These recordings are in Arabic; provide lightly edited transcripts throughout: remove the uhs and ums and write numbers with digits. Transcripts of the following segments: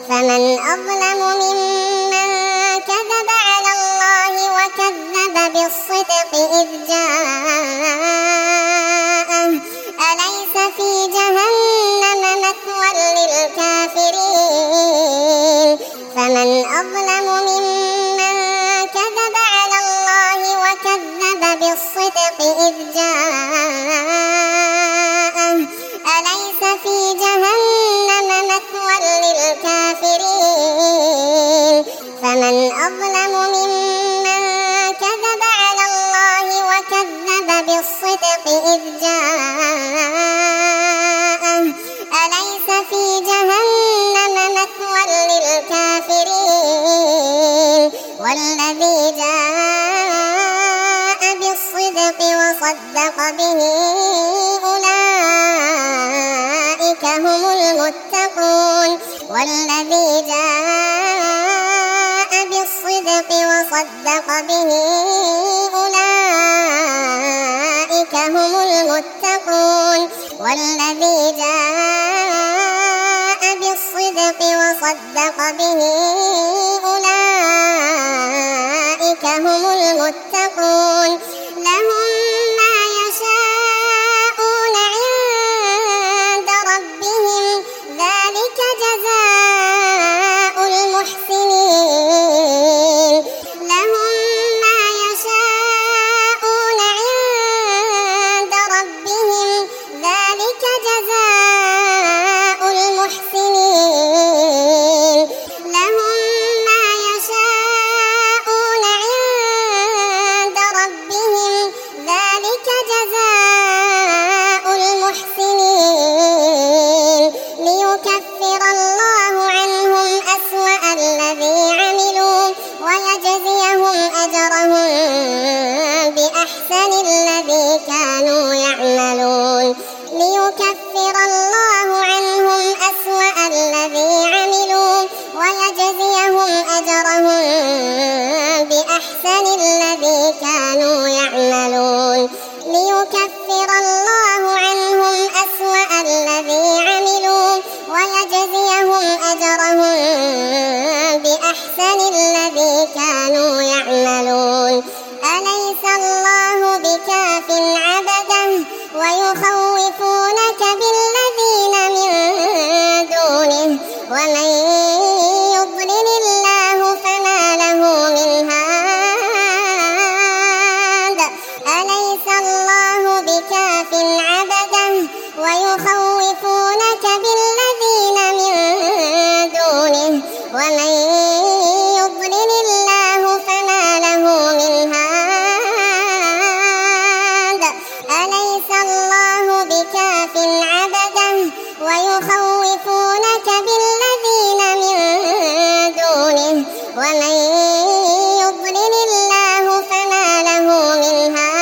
فمن أظلم ممن كذب على الله وكذب بالصدق إذ جاءه أليس في جهنم مثوى للكافرين فمن أظلم ممن كذب على الله وكذب بالصدق إذ جاءه أليس في جهنم مثوى للكافرين فمن أظلم ممن كذب على الله وكذب بالصدق إذ جاءه أليس في جهنم مثوى للكافرين والذي جاء بالصدق وصدق به أولئك هم المتقون والذي جاء بالصدق وصدق به أولئك هم المتقون والذي جاء بالصدق وصدق به أولئك هم المتقون لهم ما يشاءون عند ربهم ذلك جزاء المحسنين لهم ما يشاءون عند ربهم ذلك جزاء المحسنين لهم ما يشاءون عند ربهم ذلك جزاء المحسنين ليكفر الله عنهم أسوأ الذي عملوا ويجزيهم أجرهم بأحسن الذي كانوا يعملون ليكفر الله عنهم أسوأ الذي عملوا ويجزيهم أجرهم بأحسن الذي كانوا يعملون ليكفر الله عنهم أسوأ الذي عملوا ويجزيهم أجرهم بأحسن الذي كانوا يعملون أليس الله بكاف عبده ويخوفونك بالذين من دونه ومن يضلل الله فما له من هاد أليس الله بكاف عبده ويخوفونك بالذين من دونه ومن يضلل الله فما له من هاد أليس الله بكاف عبده ويخوفونك بالذين من دونه ومن يضلل الله فما له من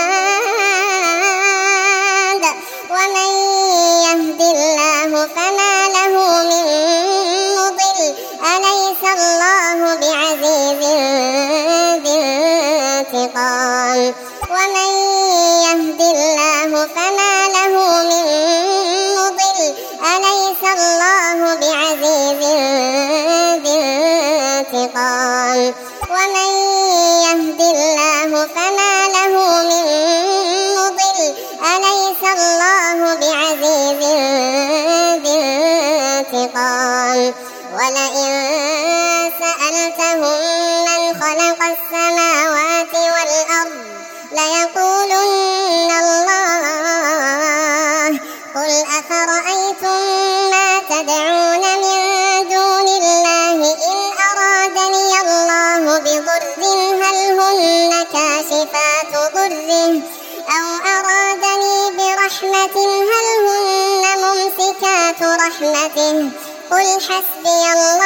هاد ومن يهد الله فما له من مضل أليس الله بعزيز ذي انتقام ومن يهد الله فما له من مضل أليس الله بعزيز ذي انتقام ومن يهد الله فما له من مضل أليس الله بعزيز ذي انتقام ولئن سألتهم من خلق السماوات والأرض ليقولن الله قل أفرأيتم ما تدعون من دون الله إن أرادني الله بضر هل هن كاشفات ضره أو أرادني برحمة هل هن ممسكات رحمته قل حسبي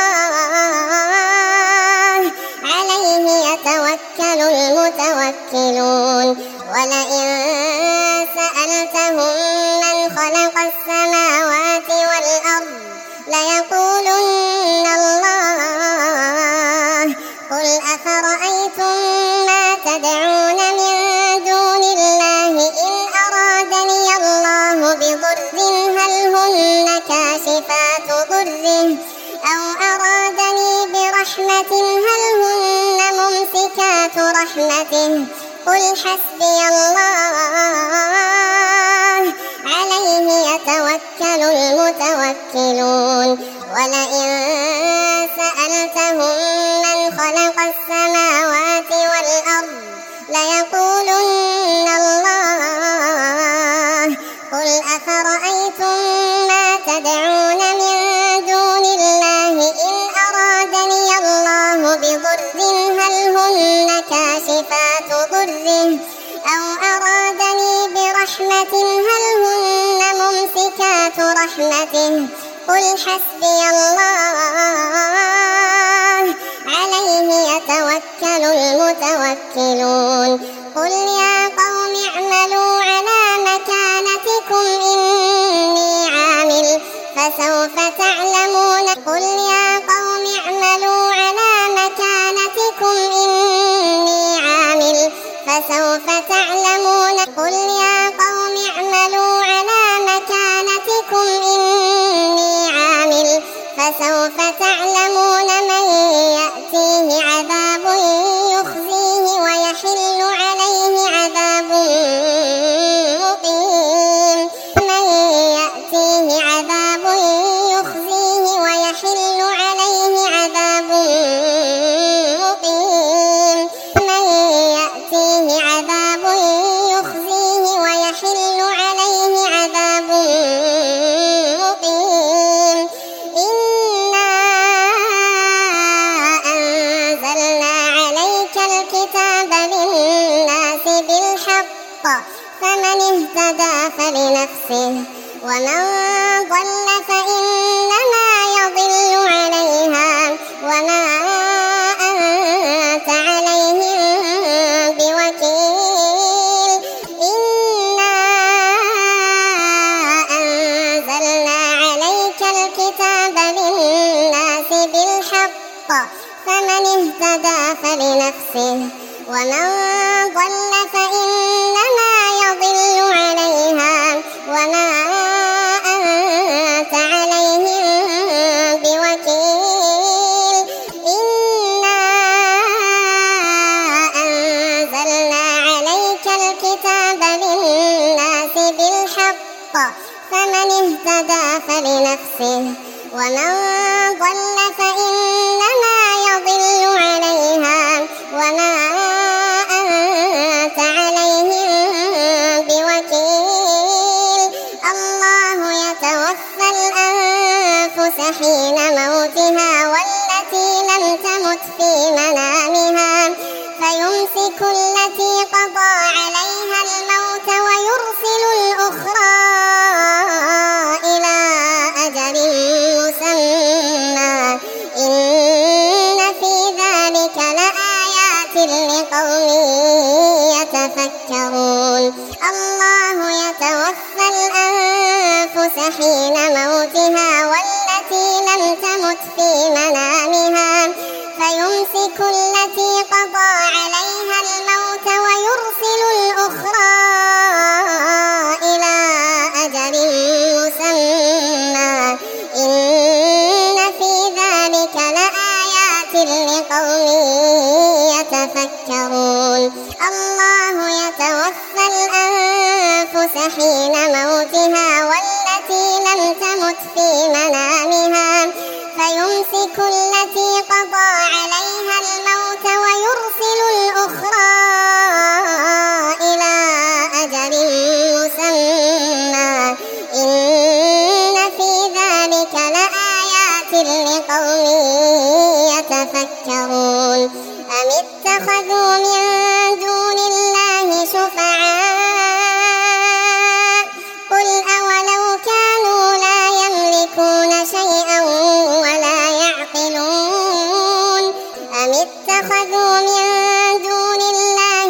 الله عليه يتوكل المتوكلون ولئن سألتهم من خلق السماوات والأرض ليقولن الله قل أفرأيتم ما تدعون من دون الله إن أرادني الله بضر هل هن كاشفات ضره أو أراد برحمة هل هن ممسكات رحمته قل حسبي الله عليه يتوكل المتوكلون ولئن سألتهم من خلق السماوات والأرض ليقولن الله قل أفرأيتم ما تدعون من دون الله إن أرادني الله بضر هل هن كاشفات ضره أو أرادني برحمة هل هن ممسكات رحمته قل حسبي الله عليه يتوكل المتوكلون قل يا قوم اعملوا على مكانتكم إني عامل فسوف تعلمون قل يا قوم اعملوا على مكانتكم إني عامل فسوف تعلمون قل يا قوم اعملوا على مكانتكم إني عامل فسوف تعلمون من يأتيه عذاب يخزيه ويحل عليه عذاب مقيم من يأتيه عذاب يخزيه ويحل عليه عذاب مقيم من يأتيه عذاب يخزيه ويحل عليه عذاب مقيم إنا أنزلنا عليك الكتاب للناس بالحق فمن اهتدى فلنفسه ومن ضل فإنما يضل عليها وما أنت عليهم بوكيل إنا أنزلنا عليك الكتاب للناس بالحق فمن اهتدى فلنفسه ومن ضل فإنما يضل عليها وما أنت عليهم بوكيل إنا أنزلنا عليك الكتاب للناس بالحق فمن اهتدى فلنفسه ومن ضل فإنما يضل عليها وما أنت عليهم بوكيل الله يتوفى الأنفس حين موتها والتي لم تمت في منامها فيمسك التي قضى عليها الموت ويرسل الأخرى إلى أجل مسمى إن في ذلك لآيات لقوم يتفكرون الله يتوفى الأنفس حين موتها والتي لم تمت في منامها فيمسك التي قضى عليها الموت ويرسل الأخرى إلى أجل مسمى إن في ذلك لآيات لقوم يتفكرون الله يتوفى الأنفس حين موتها والتي لم تمت في منامها فيمسك التي قضى عليها الموت ويرسل الأخرى إلى أجل مسمى إن في ذلك لآيات لقوم يتفكرون أم اتخذوا من دون الله شفعاء قل أولو كانوا لا يملكون شيئا ولا يعقلون أم اتخذوا من دون الله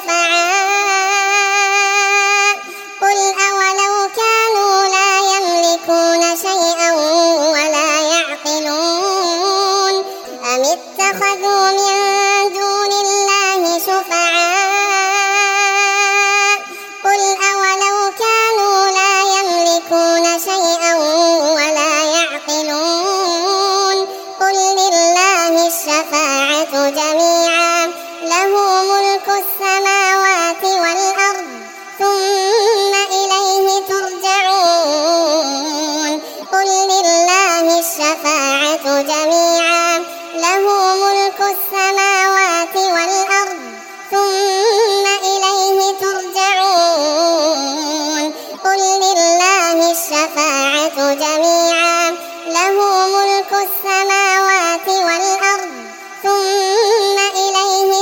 شفعاء قل أولو كانوا لا يملكون شيئا ولا يعقلون أم اتخذوا من دون الله شفعاء قل أولو كانوا لا يملكون شيئا ولا يعقلون قل لله الشفاعة جميعا له ملك السماوات والأرض ثم إليه ترجعون قل لله الشفاعة جميعا له ملك السماوات والأرض ثم إليه ترجعون قل لله الشفاعة جميعا له ملك السماوات والأرض ثم إليه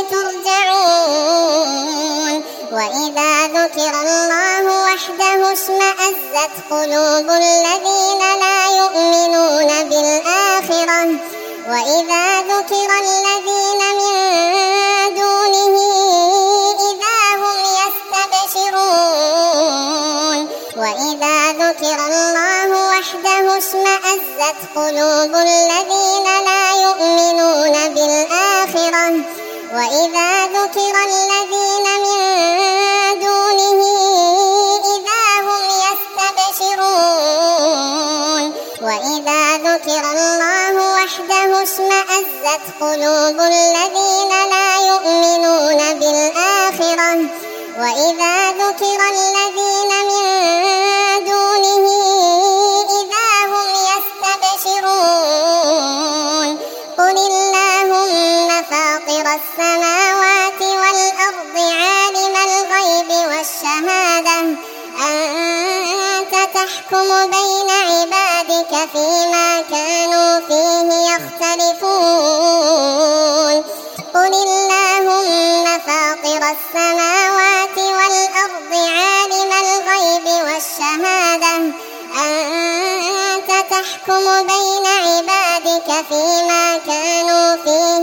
ترجعون وإذا ذكر الله وحده اشمأزت قلوب الذين لا يؤمنون بالآخرة وإذا ذكر الذين من دونه إذا هم يستبشرون وإذا ذكر الله وحده اشمأزت قلوب الذين لا يؤمنون بالآخرة وإذا ذكر الذين من دونه إذا هم يستبشرون وإذا ذكر الله وحده اشمأزت قلوب الذين لا يؤمنون بالآخرة وإذا ذكر الذين من دونه إذا هم يستبشرون قل اللهم فاطر السماوات والأرض عالم الغيب والشهادة أنت تحكم بين عبادك فيما كانوا فيه يختلفون قل اللهم فاطر السماوات والأرض عالم الغيب والشهادة أنت تحكم بين عبادك فيما كانوا فيه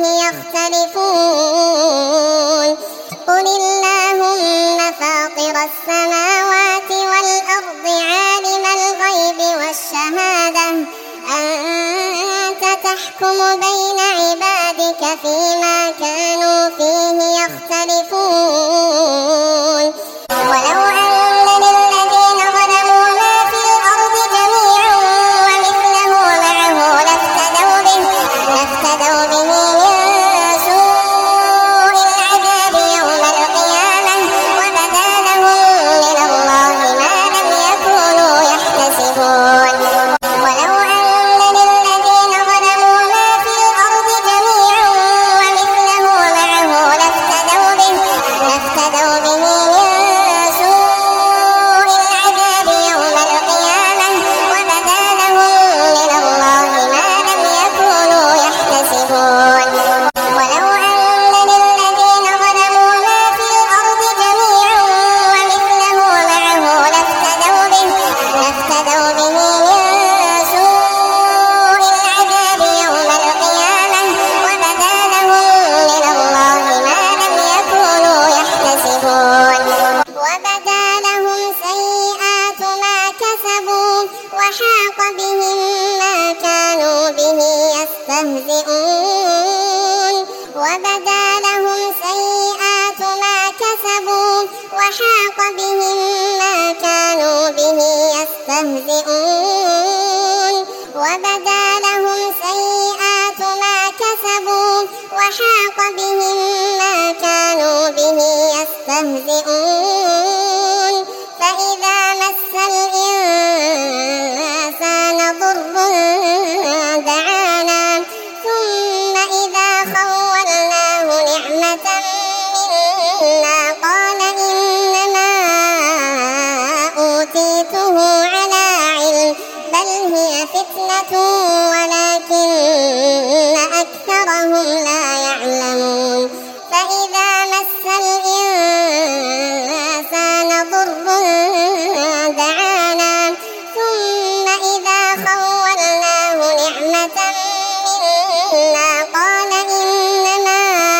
يختلفون قل اللهم فاطر السماوات والأرض عالم الغيب والشهادة أنت تحكم بين عبادك فيما كانوا فيه يختلفون ولو أن للذين ظلموا ما في الأرض جميعا ومثله معه لافتدوا به من سوء العذاب يوم القيامة وبدا لهم من الله ما لم يكونوا يحتسبون ولو أن للذين ظلموا ما في الأرض جميعا ومثله معه لافتدوا به من سوء العذاب يوم القيامة وبدا لهم من الله ما لم يكونوا يحتسبون ولو أن للذين ظلموا ما في الأرض جميعا ومثله معه لافتدوا به من سوء العذاب يوم القيامة وبدا لهم من الله ما لم يكونوا يحتسبون وبدا لهم سيئات ما كسبوا وحاق بهم ما كانوا به يستهزئون وبدا لهم سيئات ما كسبوا وحاق بهم ما كانوا به يستهزئون وبدا لهم سيئات ما كسبوا وحاق بهم ما كانوا به يستهزئون فإذا مس الإنسان ضر دعانا ثم إذا خولناه نعمة منا قال إنما أوتيته على علم بل هي فتنة ولكن أكثرهم لا يعلمون فإذا مس الإنسان ضر دعانا ثم إذا خولناه نعمة منا قال إنما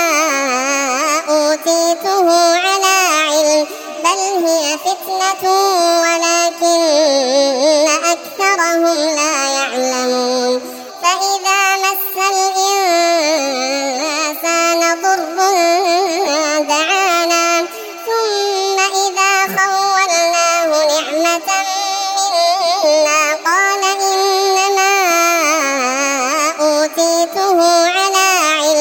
أوتيته على علم بل هي فتنة ولكن أكثرهم لا يعلمون فإذا مس الإنسان ضر دعانا ثم إذا خولناه نعمة منا قال إنما أوتيته على علم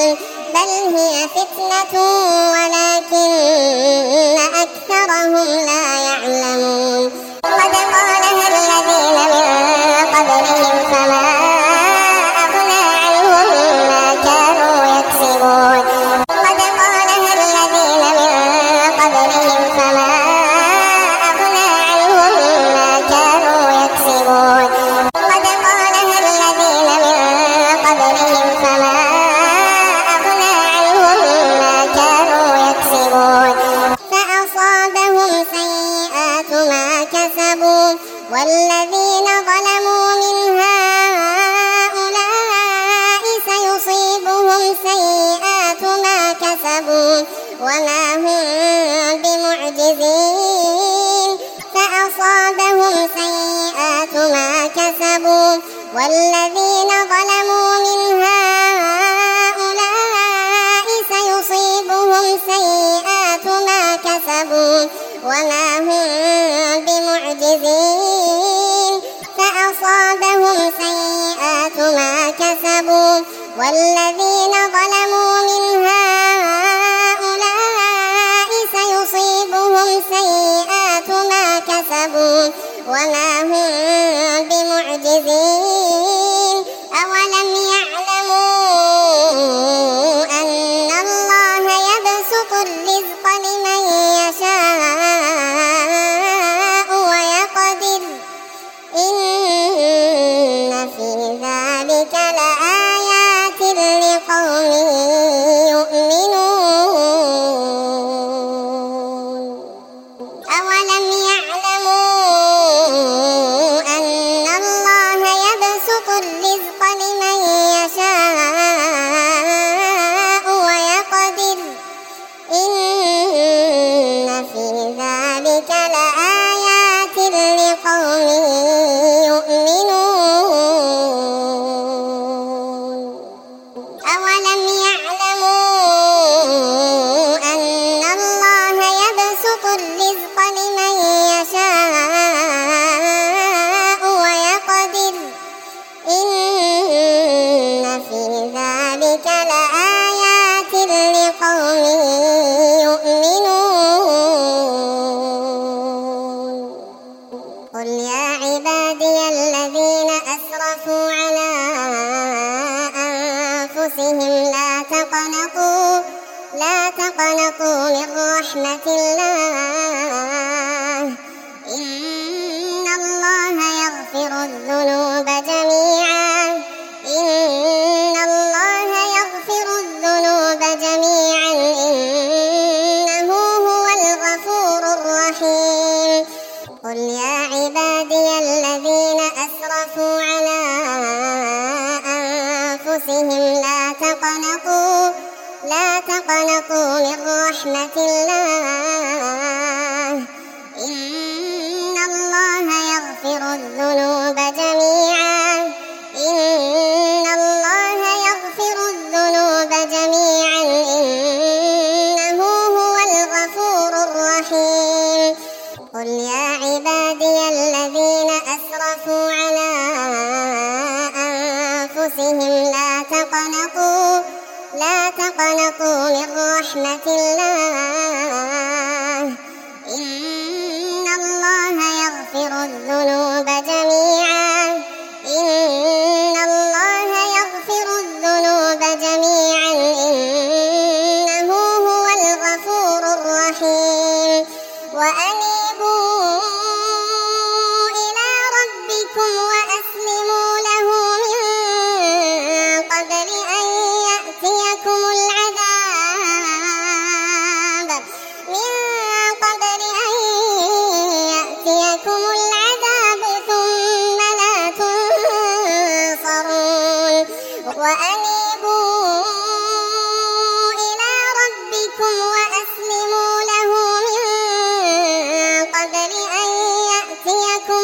بل هي فتنة ولكن أكثرهم لا يعلمون قد قالها الذين من قبلهم فما أغنى عنهم ما كانوا يكسبون قد قالها الذين من قبلهم فما أغنى عنهم ما كانوا يكسبون قد قالها الذين من قبلهم فما أغنى عنهم ما كانوا يكسبون فأصابهم سيئات ما كسبوا والذين ظلموا من هؤلاء سيصيبهم سيئات ما كسبوا وما هم بمعجزين فأصابهم سيئات ما كسبوا والذين ظلموا من هؤلاء سيصيبهم سيئات ما كسبوا وما هم بمعجزين فأصابهم سيئات ما كسبوا والذين ظلموا من هؤلاء سيصيبهم سيئات ما كسبوا وما هم بمعجزين أولم يعلموا أن الله يبسط الرزق لمن يشاء ويقدر إن في ذلك لآيات لقوم يؤمنون أولم يعلموا أن الله يبسط الرزق لمن يشاء ويقدر إن في ذلك لآيات لقوم يؤمنون أولم يعلموا أن الله يبسط الرزق لمن يشاء ويقدر إن في ذلك لآيات لقوم يؤمنون قل يا عبادي الذين أسرفوا على أنفسهم لا تقنطوا من رحمة الله إن الله يغفر الذنوب جميعا إن الله يغفر الذنوب جميعا إنه هو الغفور الرحيم قل يا عبادي الذين أسرفوا على أنفسهم لا تقنطوا من رحمة الله إن الله يغفر الذنوب جميعا إن الله يغفر الذنوب جميعا إنه هو الغفور الرحيم قل يا عبادي الذين أسرفوا على أنفسهم لا تقنطوا من رحمة الله إن الله يغفر الذنوب جميعا إن الله يغفر الذنوب جميعا إنه هو الغفور الرحيم وأنيبوا إلى ربكم وأسلموا له من قبل أن يأتيكم العذاب ثم لا تنصرون وأنيبوا إلى ربكم وأسلموا له من قبل أن يأتيكم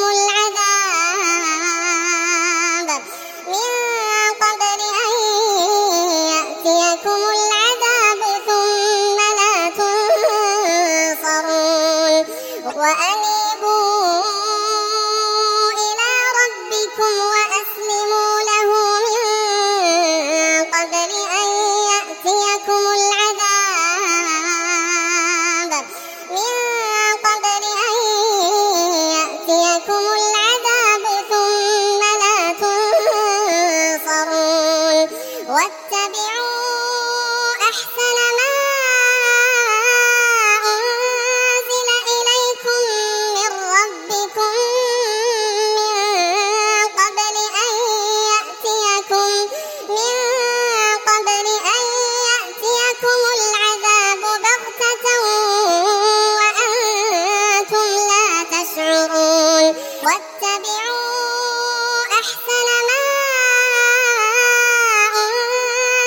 العذاب ثم لا تنصرون وأنيبوا إلى ربكم وأسلموا له من قبل واتبعوا أحسن ما أنزل إليكم من ربكم من قبل أن يأتيكم العذاب بغتة وأنتم لا تشعرون واتبعوا أحسن ما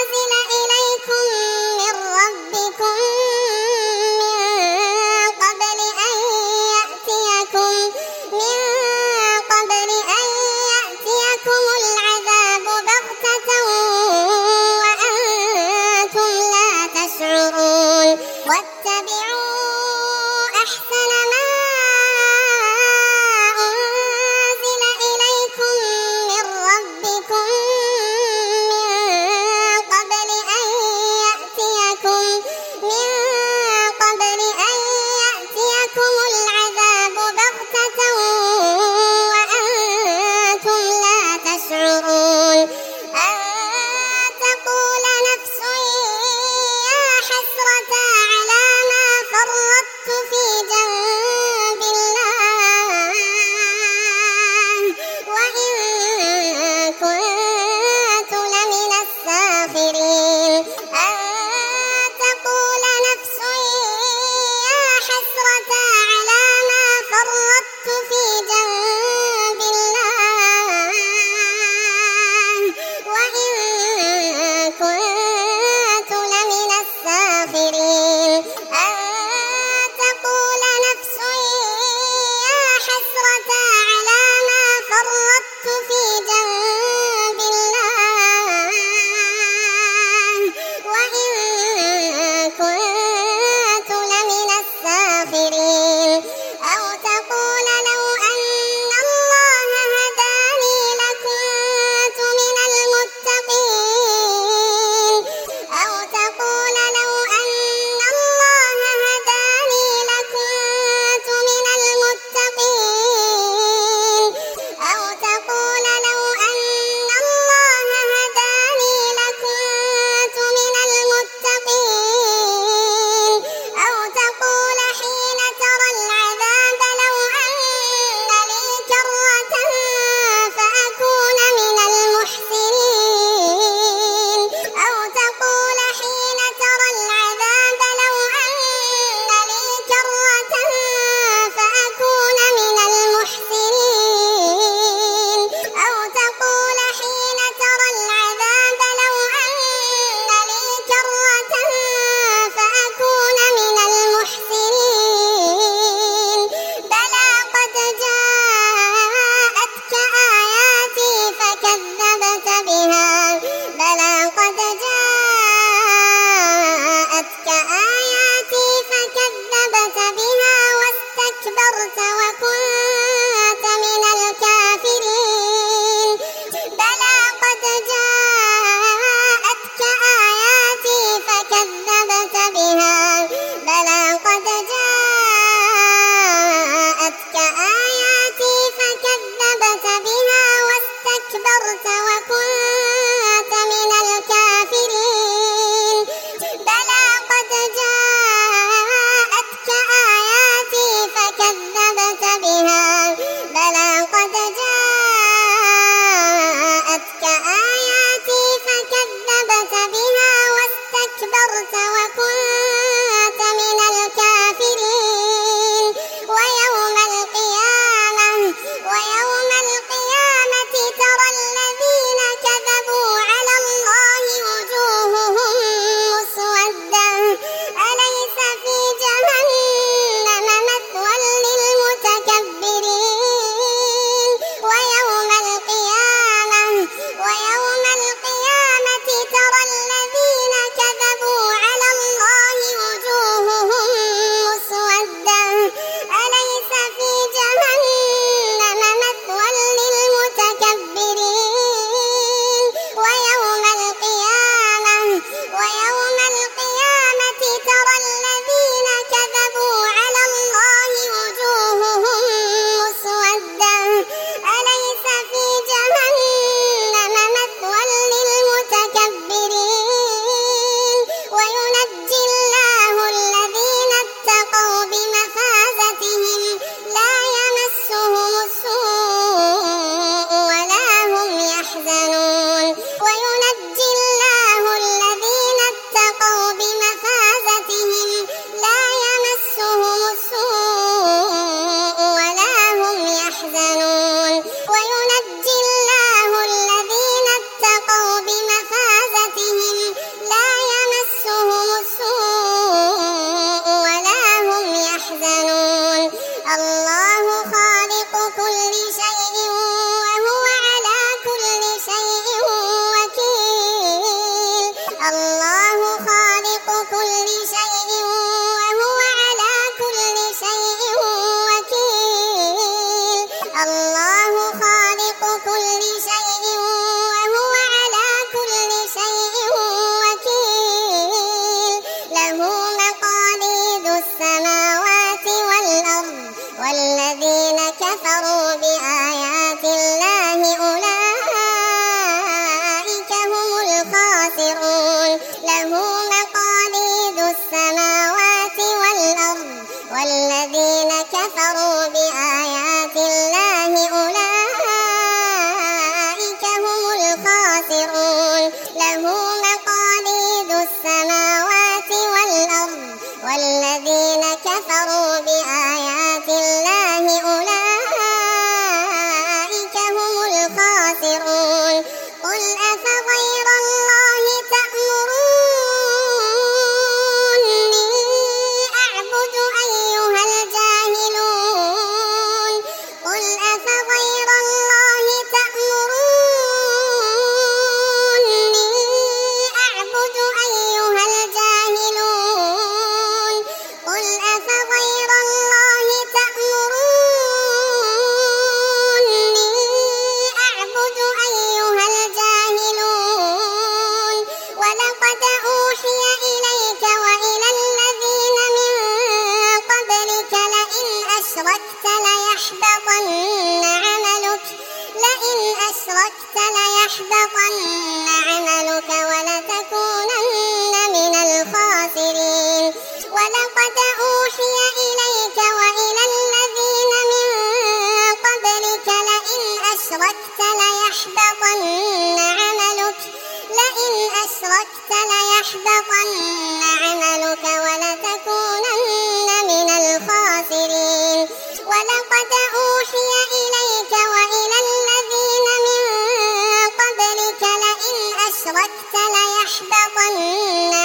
الله خالق كل شيء وهو على كل شيء وكيل الله خالق كل شيء وهو على كل شيء وكيل له مقاليد السماوات والأرض والذين كفروا بآيات الله أولئك هم الخاسرون له مقاليد السماوات والأرض والذين كفروا بآيات الله أولئك هم الخاسرون له مقاليد السماوات والأرض والذين كفروا بآيات الله أولئك هم الخاسرون قل أفغير الله تأمروني أعبد أيها الجاهلون قل أفغير الله تأمروني أعبد أيها الجاهلون قل أفغير الله تأمروني أعبد أيها الجاهلون ولقد أوحي إليك وإلى الذين من قبلك لئن أشركت ليحبطن عملك ولتكونن من الخاسرين ولقد أوحي إليك وإلى الذين من قبلك لئن أشركت ليحبطن عملك ولتكونن من الخاسرين ولقد أوحي إليك وإلى الذين من قبلك لئن أشركت ليحبطن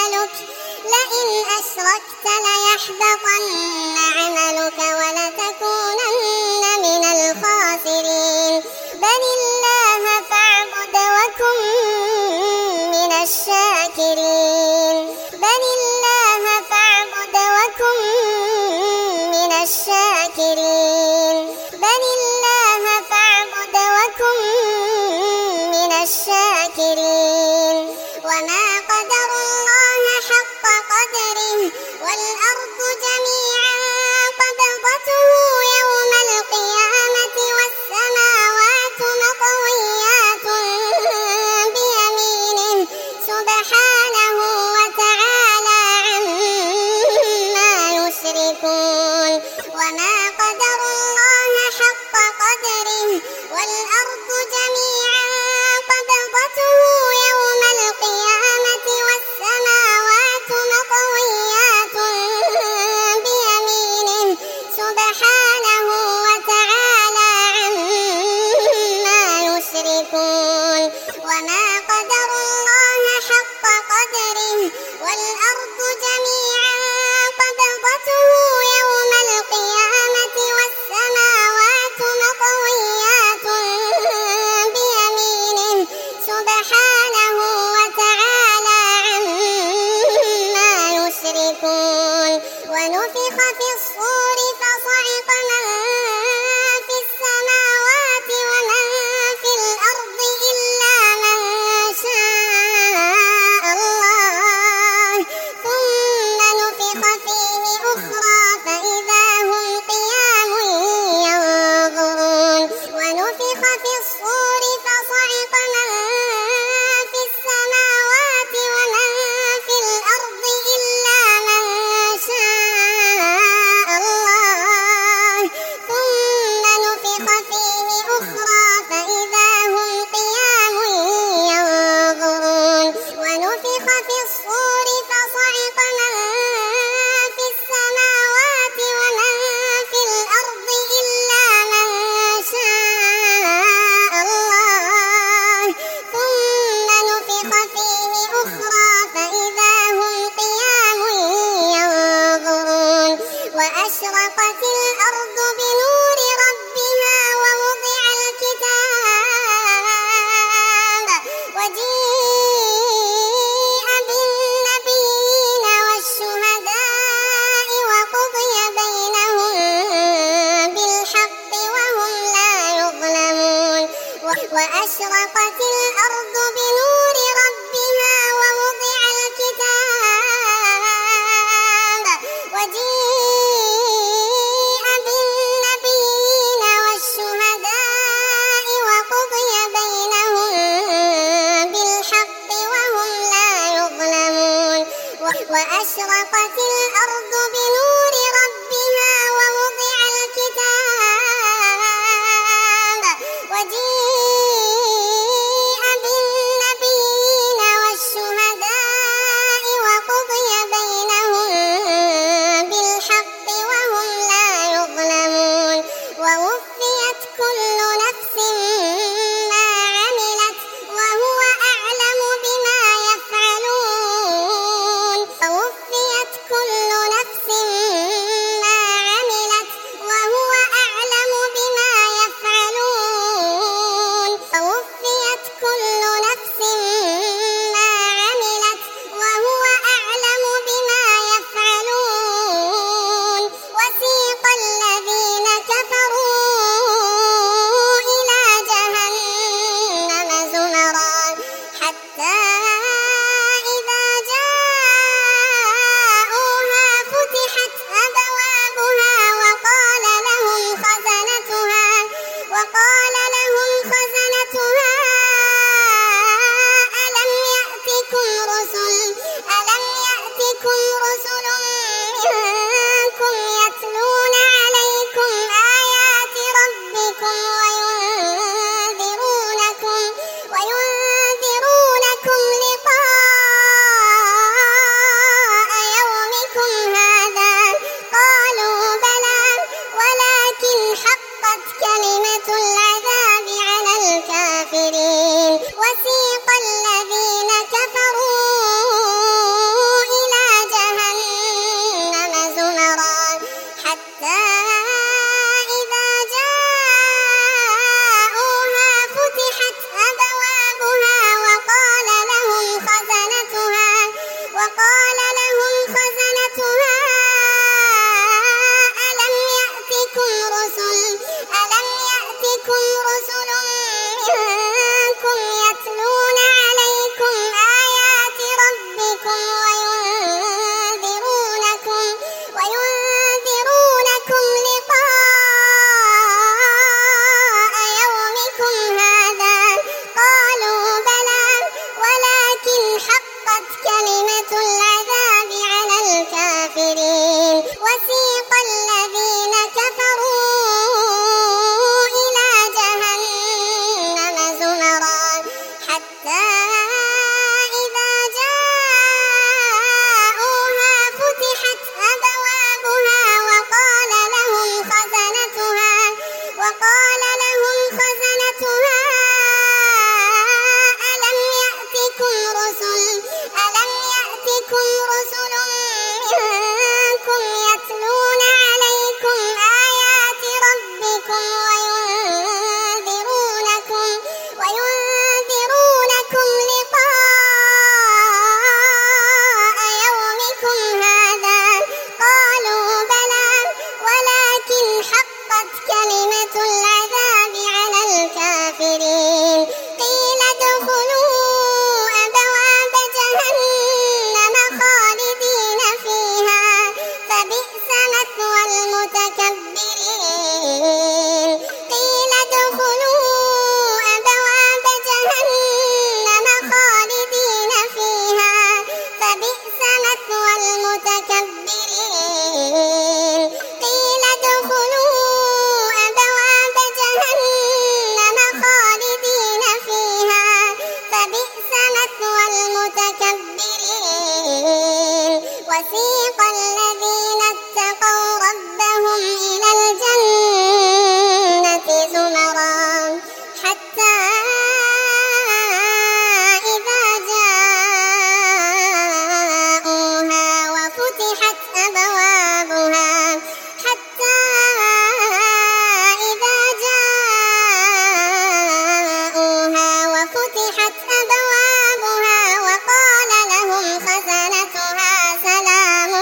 عملك ولتكونن من الخاسرين بل الله فاعبد وكن من الشاكرين بل الله فاعبد وكن من الشاكرين بل الله فاعبد وكن من الشاكرين وما قدر الله حق قدره والأرض جميعا قبضته يوم القيامة والسماوات مطويات بيمينه سبحانه وتعالى عما يشركون وما قدر الله حق قدره والأرض جميعا قبضته يوم القيامة والسماوات مطويات بيمينه سبحانه وتعالى عما يشركون وما قدر الله حق قدره والأرض جميعا قبضته يوم القيامة والسماوات مطويات بيمينه سبحانه وتعالى عما يشركون ونفخ في الصور فصعق من في السماوات ومن في الأرض إلا من شاء الله ثم نفخ فيه أخرى فإذا هم قيام ينظرون ونفخ في الصور فصعق من في السماوات ومن في الأرض إلا من شاء الله ثم نفخ فيه أخرى فإذا هم قيام ينظرون ونفخ في الصور فصعق من في السماوات ومن في الأرض إلا من شاء الله ثم نفخ فيه أخرى فإذا هم قيام ينظرون وأشرقت الأرض بنور ربها ووضع الكتاب وجيء وأشرقت الأرض بنور ربها ووضع الكتاب وجيء بالنبيين والشهداء وقضي بينهم بالحق وهم لا يظلمون ووفيت كل نفس ما عملت وهو أعلم بما يفعلون ووفيت كل نفس ما عملت وهو أعلم بما يفعلون ووفيت كل نفس ما عملت وهو أعلم بما يفعلون وسيق الذين كفروا إلى جهنم زمرا حتى إذا جاءوها فتحت أبوابها وقال لهم خزنتها ألم يأتكم رسل منكم يتلون عليكم آيات ربكم وينذرونكم لقاء يومكم هذا قالوا بلى ولكن حقت كلمة العذاب على الكافرين وسيق الذين كفروا إلى جهنم زمرا حتى إذا جاءوها فتحت أبوابها وقال لهم خزنتها ألم يأتكم رسل منكم يتلون عليكم آيات ربكم وينذرونكم لقاء يومكم هذا قالوا بلى ولكن حقت كلمة العذاب على الكافرين وسيق الذين كفروا إلى جهنم زمرا حتى إذا جاءوها فتحت أبوابها وقال لهم خزنتها ألم يأتكم رسل منكم يتلون عليكم آيات ربكم وينذرونكم لقاء يومكم هذا قالوا بلى ولكن حقت كلمة العذاب على الكافرين قيل ادخلوا أبواب جهنم خالدين فيها فبئس مثوى المتكبرين قيل ادخلوا أبواب جهنم خالدين فيها فبئس مثوى المتكبرين قيل ادخلوا أبواب جهنم خالدين فيها فبئس مثوى المتكبرين وسيق الذين اتقوا ربهم إلى الجنة زمرا حتى إذا جاءوها وفتحت أبوابها وقال لهم خزنتها سلام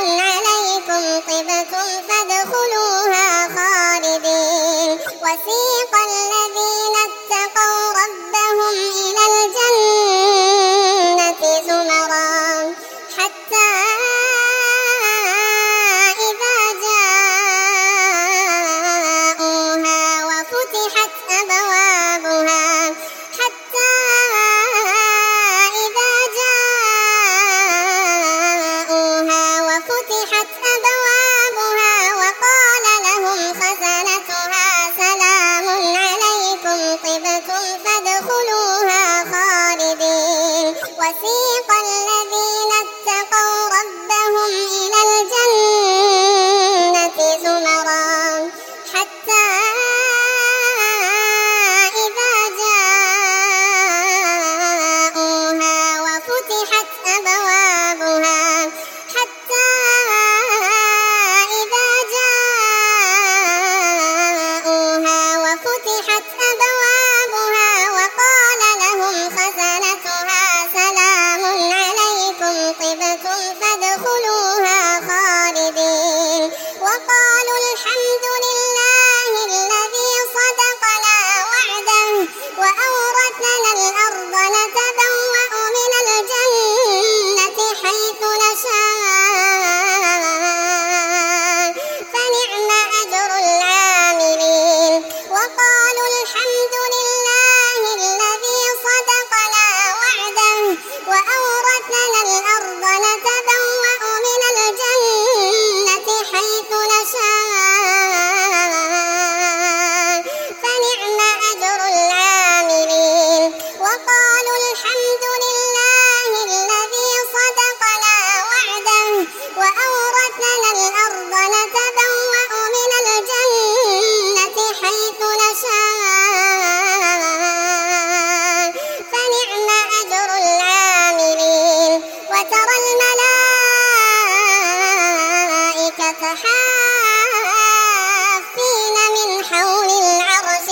صافين من حول العرش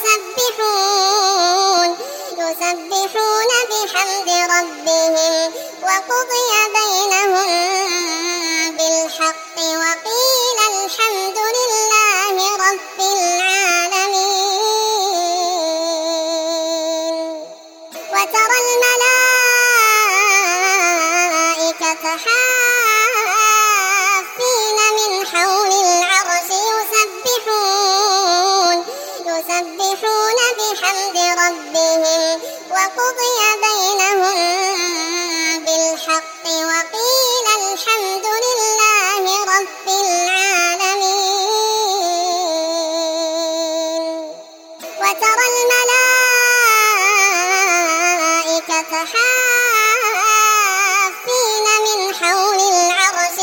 يسبحون بحمد ربهم وقضي بينهم بالحق وقيل الحمد لله رب العالمين. وترى الملائكة حافين من حول العرش يسبحون بحمد ربهم وقضي بينهم بالحق وقيل الحمد لله رب العالمين. وترى الملائكة حافين من حول العرش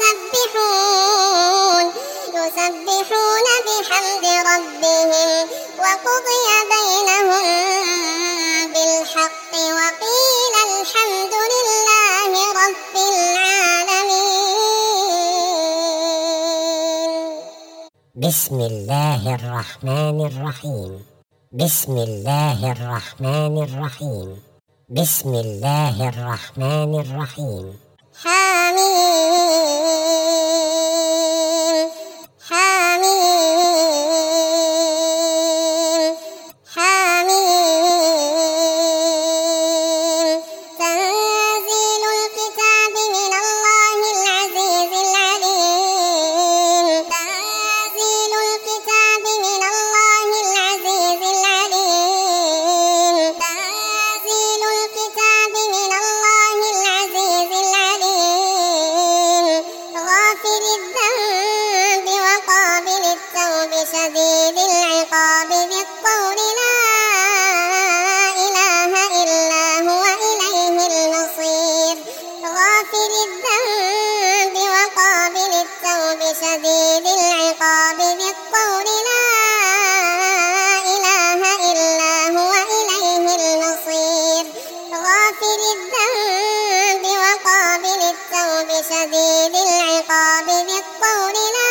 يسبحون بحمد ربهم وقضي بينهم بالحق وقيل الحمد لله رب العالمين. بسم الله الرحمن الرحيم. بسم الله الرحمن الرحيم. بسم الله الرحمن الرحيم. حميم حميم حميم تنزيل الكتاب من الله العزيز العليم. تنزيل الكتاب من الله العزيز العليم. تنزيل الكتاب من الله العزيز العليم. غافر الذنب وقابل التوب شديد العقاب ذي الطول لا إله إلا هو إليه المصير. غافر الذنب وقابل التوب شديد العقاب ذي الطول لا إله إلا هو إليه المصير. غافر الذنب وقابل التوب شديد العقاب ذي الطول لا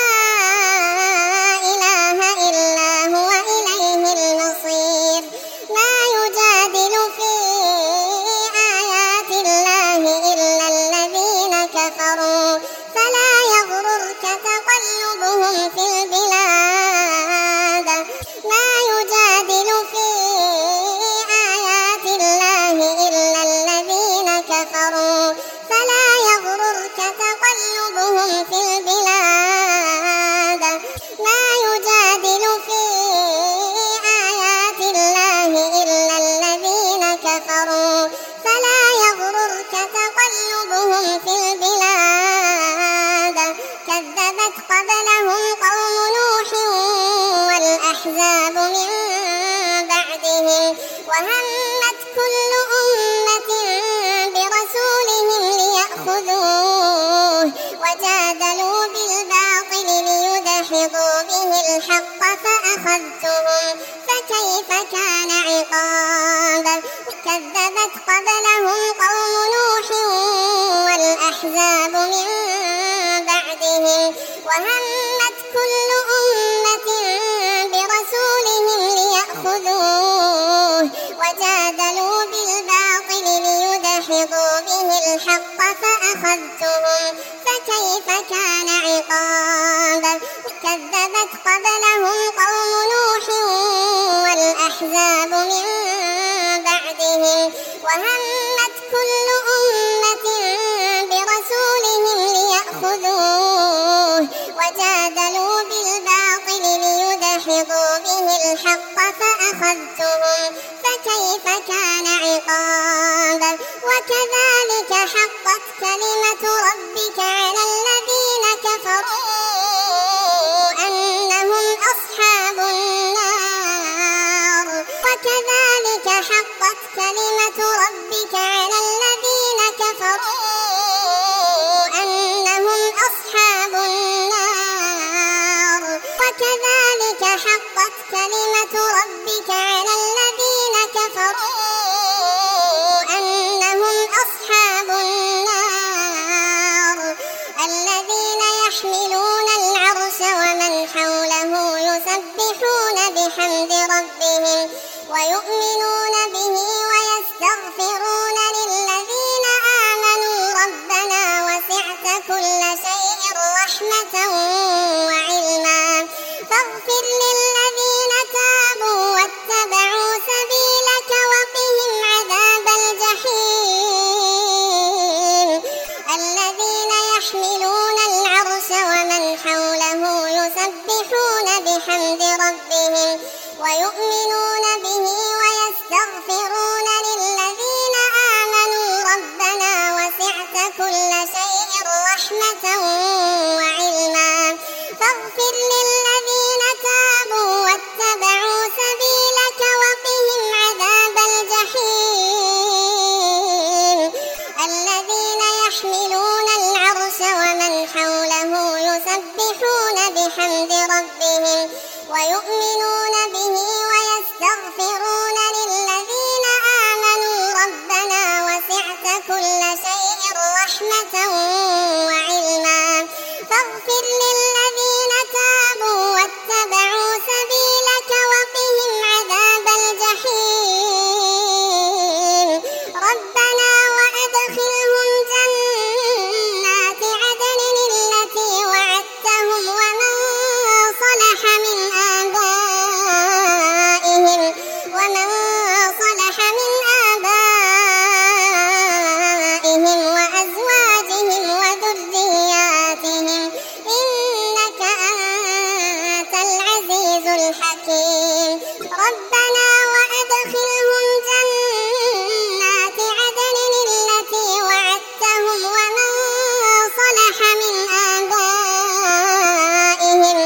إله إلا هو إليه المصير. ما يجادل في آيات الله إلا الذين كفروا فلا يغررك تقلبهم في البلاد. ما يجادل في آيات الله إلا الذين كفروا فلا يغررك تقلبهم في البلاد. ما يجادل في آيات الله إلا الذين كفروا فلا يغررك تقلبهم في البلاد. كذبت قبلهم قوم نوح والأحزاب من بعدهم وهمت كل أمة برسولهم ليأخذوه وجادلوا بالباطل ليدحضوا به الحق فأخذتهم فكيف كان عقاب. كذبت قبلهم قوم نوح والأحزاب من بعدهم وهمت كل أمة برسولهم ليأخذوه وجادلوا بالباطل ليدحضوا به الحق فأخذتهم فكيف كان عقاب. كذبت قبلهم قوم نوح والأحزاب من بعدهم وهمت كل أمة برسولهم ليأخذوه وجادلوا بالباطل ليدحضوا به الحق فأخذتهم فكيف كان عقاب. وكذلك حقت كلمة ربك على الذين كفروا أنهم أصحاب النار. وكذلك حقت كلمة ربك على الذين كفروا أنهم أصحاب النار. وكذلك حقت كلمة ربك على الذين كفروا أنهم أصحاب النار. الذين يحملون العرش كل شيء رحمة وعلما فاغفر للذين تابوا واتبعوا سبيلك وقهم عذاب الجحيم الذين يحملون العرش ومن حوله يسبحون بحمد ربهم ويؤمنون به ويستغفرون للذين آمنوا ربنا وسعت كل شيء رحمة وعلما فاغفر للذين تابوا واتبعوا سبيلك وقهم عذاب الجحيم الذين يحملون العرش ومن حوله يسبحون بحمد ربهم ويؤمنون به ويستغفرون للذين آمنوا ربنا وسعت كل شيء رحمة وعلما فاغفر للذين تابوا واتبعوا سبيلك وقهم عذاب الجحيم ربنا وأدخلهم جنات عدن التي وعدتهم ومن صلح من آبائهم وأزواجهم وذرياتهم إنك أنت العزيز الحكيم ربنا وأدخلهم جنات عدن التي وعدتهم ومن صلح من آبائهم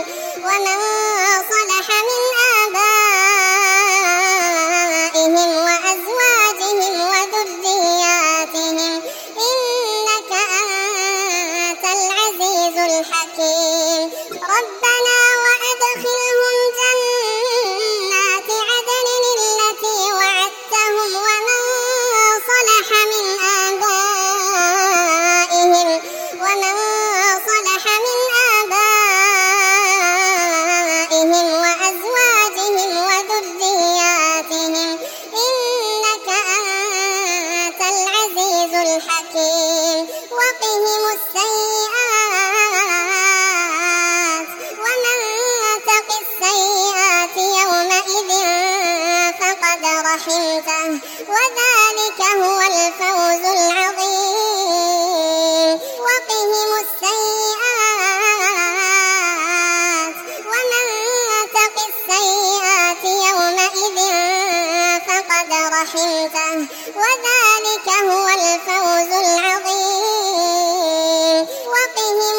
وأزواجهم وذرياتهم إنك أنت العزيز الحكيم ربنا وأدخلهم جنات عدن التي وعدتهم ومن صلح من آبائهم وأزواجهم وذرياتهم إنك أنت العزيز الحكيم وقهم السيئات ومن تق السيئات يومئذ فقد رحمته وذلك هو الفوز العظيم وقهم السيئات ومن تق السيئات يومئذ فقد رحمته وذلك هو الفوز العظيم وقهم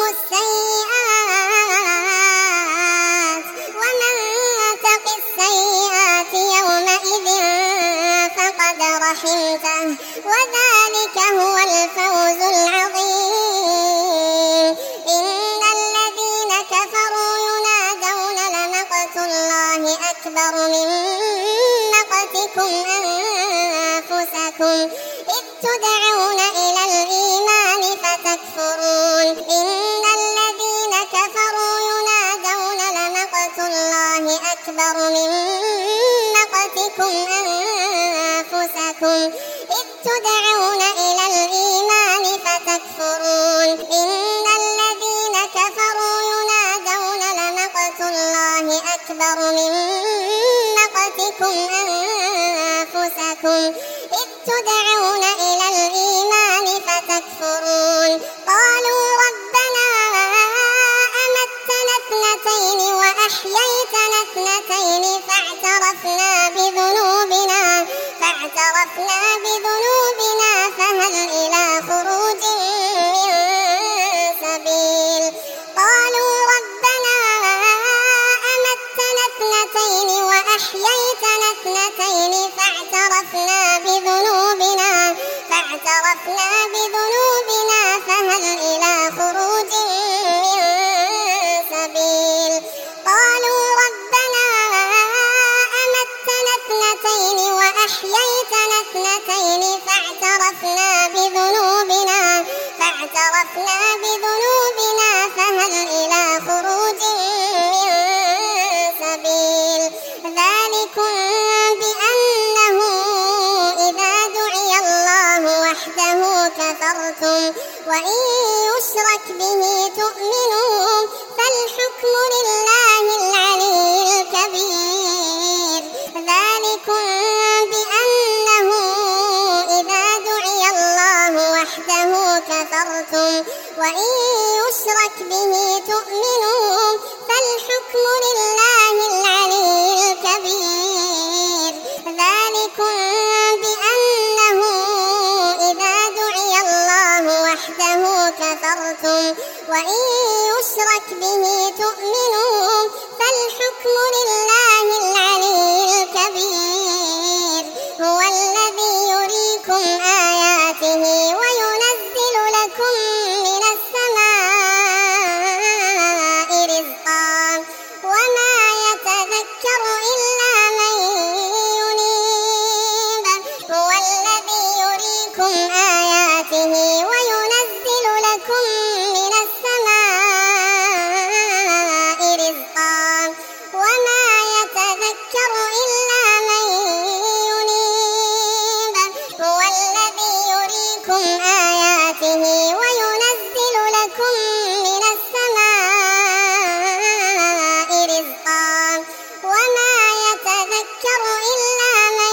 السيئات ومن تق السيئات يومئذ فقد رحمته وذلك هو الفوز العظيم إن الذين كفروا ينادون لمقت الله أكبر من مقتكم أنفسكم إذ تدعون إلى الإيمان فتكفرون إن الذين كفروا ينادون لمقت الله أكبر من مقتكم أنفسكم إذ تدعون إلى الإيمان فتكفرون إن الذين كفروا ينادون لمقت الله أكبر من مقتكم أنفسكم إذ تدعون إلى الإيمان فتكفرون قالوا ربنا أمتنا اثنتين وأحييتنا اثنتين فاعترفنا بذنوبنا فهل إلى خروج من سبيل قالوا ربنا أمتنا اثنتين وأحييتنا اثنتين فاعترفنا بذنوبنا فهل إلى خروج من سبيل قالوا ربنا أمتنا اثنتين وأحييتنا اثنتين فاعترفنا بذنوبنا فهل إلى خروج من سبيل ذلكم بأنه إذا دعي الله وحده كفرتم وإن يشرك به تؤمنون فالحكم لله العلي الكبير. ذلكم بأنه إذا دعي الله وحده كفرتم وإن يشرك به تؤمنون فالحكم لله العلي الكبير. ذلكم بأنه إذا دعي الله وحده كفرتم وإن يشرك به تؤمنون فالحكم لله العلي الكبير. هو الذي يريكم آياته وينزل لكم من السماء رزقا وما يتذكر إلا من ينيب. هو الذي يريكم آياته وينزل لكم من السماء رزقا وما يتذكر إلا من ينيب. هو الذي يريكم آياته وينزل لكم من السماء رزقا وما يتذكر إلا من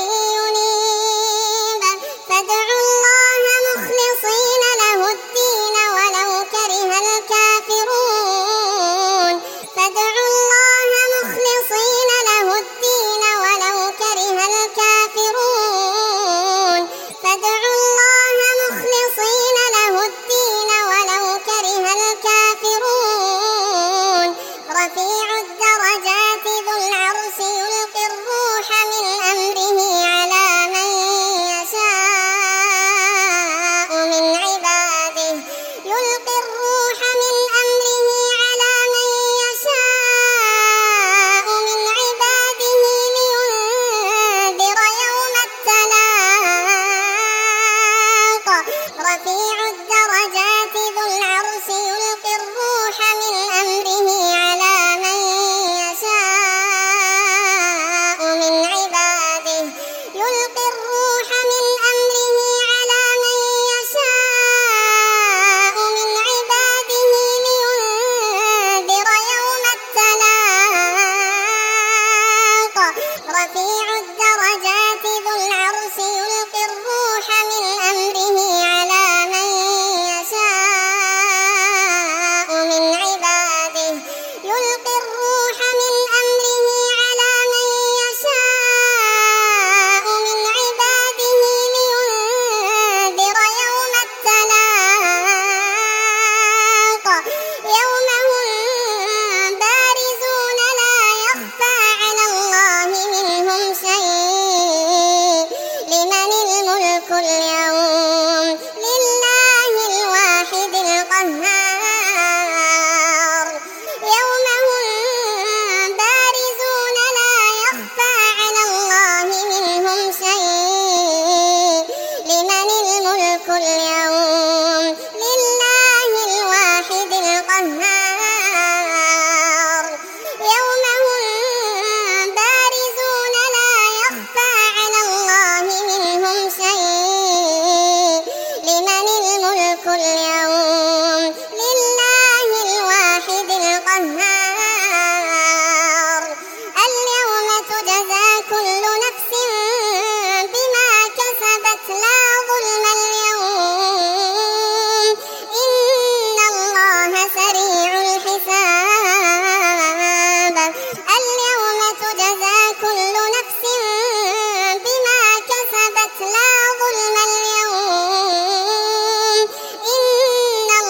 ينيب. فادعوا الله مخلصين له الدين ولو كره الكافرون. فادعوا الله مخلصين له الدين ولو كره الكافرون. فادعوا الله مخلصين له الدين ولو كره الكافرون. رفيع الدرجات ذو العرش يلقي الروح من أمره على من يشاء من عباده. يلقي الروح من أمره على من يشاء من عباده لينذر يوم التلاق. رفيع الدرجات ذو العرش يلقي الروح من أمره على من يشاء من عباده. يلقي الروح من أمره على من يشاء من عباده لينذر يوم التلاق. رفيع الدرجات ذو العرش يلقي الروح من أمره على من يشاء من عباده. يلقي الروح من أمره على من يشاء من عباده لينذر يوم التلاق. يوم هم بارزون لا يخفى على الله منهم شيء. لمن الملك اليوم؟ لله الواحد القهار. يوم هم بارزون لا يخفى على الله منهم شيء. لمن الملك اليوم؟ لله الواحد القهار. يوم هم بارزون لا يخفى على الله منهم شيء. لمن الملك اليوم؟ لله الواحد القهار. اليوم تجزى كل نفس بما كسبت لا ظلم اليوم. إن الله سريع الحساب. اليوم تجزى كل نفس بما كسبت لا ظلم اليوم. إن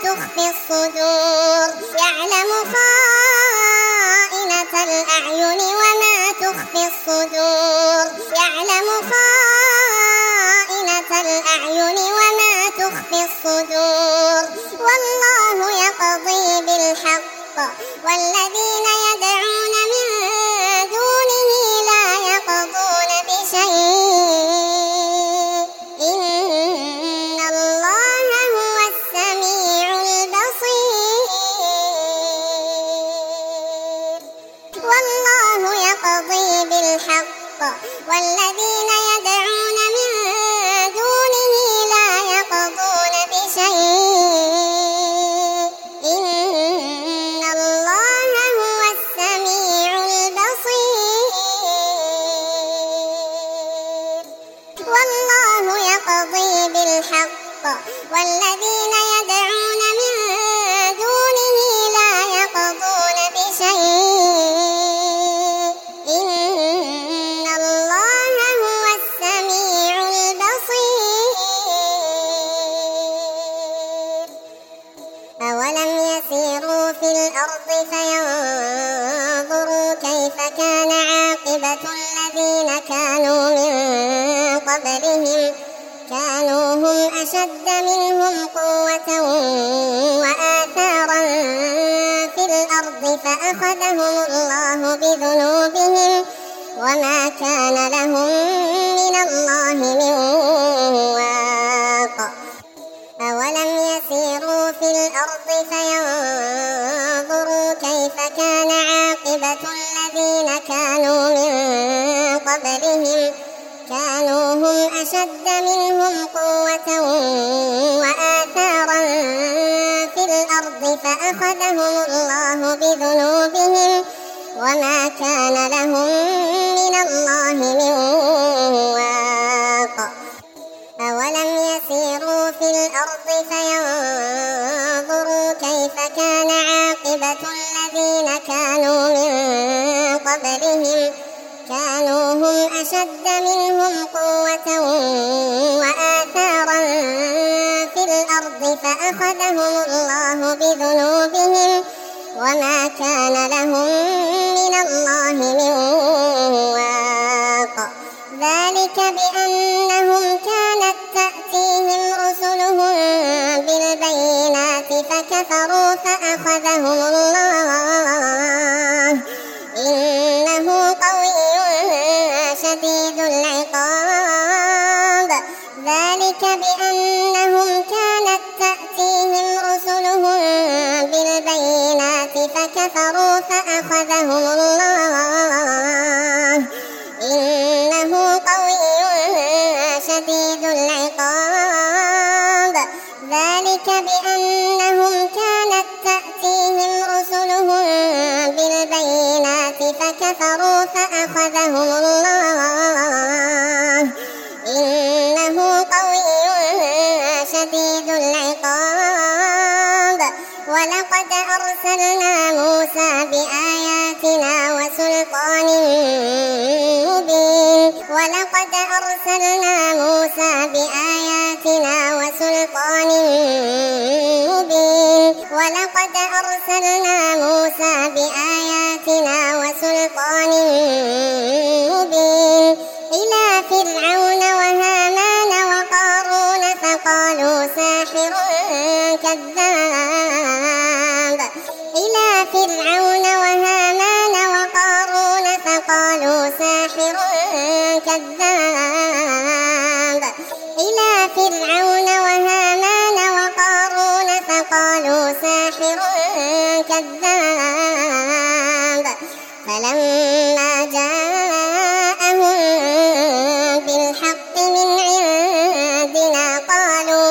تخفي الصدور يعلم خائنة الأعين وما تخفي الصدور يعلم خائنة الأعين وما تخفي الصدور والله يقضي بالحق والذين يدعون من دونه لا يقضون بشيء إن الله هو السميع البصير والله يقضي بالحق والذين يدعون من دونه لا يقضون بشيء إن الله هو السميع البصير والله يقضي بالحق والذين يدعون من دونه لا يقضون بشيء إن الله هو السميع البصير أولم يسيروا في الأرض فينظروا كيف كان عاقبة الذين كانوا من قبلهم كانوا هم أشد منهم قوة وآثارا في الأرض فأخذهم الله بذنوبهم وما كان لهم من الله من واق أولم يسيروا في الأرض فينظروا كيف كان عاقبة الذين كانوا من قبلهم كانوا هم أشد منهم قوة وآثارا في الأرض فأخذهم الله بذنوبهم وما كان لهم من الله من واق أولم يسيروا في الأرض فينظروا كيف كان عاقبة الذين كانوا من قبلهم كانوا هم أشد منهم قوة وآثارا في الأرض فأخذهم الله بذنوبهم وما كان لهم من الله من واق ذلك بأنهم كانت تأتيهم رسلهم بالبينات فكفروا فأخذهم الله إنه قوي شديد العقاب ذلك بأنهم كانت تأتيهم رسلهم بالبينات فكفروا فأخذهم الله إنه قوي شديد العقاب ذلك بأنهم كانت تأتيهم رسلهم بالبينات فكفروا فأخذهم الله إنه قوي شديد العقاب ولقد أرسلنا موسى بآياتنا وسلطان مبين ولقد أرسلنا موسى بآياتنا وسلطان مبين ولقد أرسلنا موسى بآياتنا وسلطان مبين إلى فرعون وهامان وقارون فقالوا ساحر كذاب إلى فرعون وهامان وقارون فقالوا ساحر كذاب إلى فرعون وهامان وقارون فقالوا ساحر كذاب فلما جاءهم بالحق من عندنا قالوا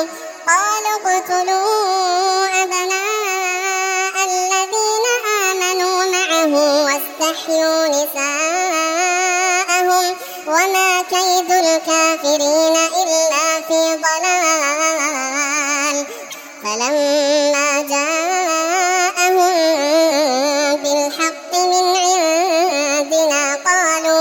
اقتلوا أبناء الذين آمنوا معه واستحيوا نساءهم وما كيد الكافرين إلا في ضلال فلما جاءهم بالحق من عندنا قالوا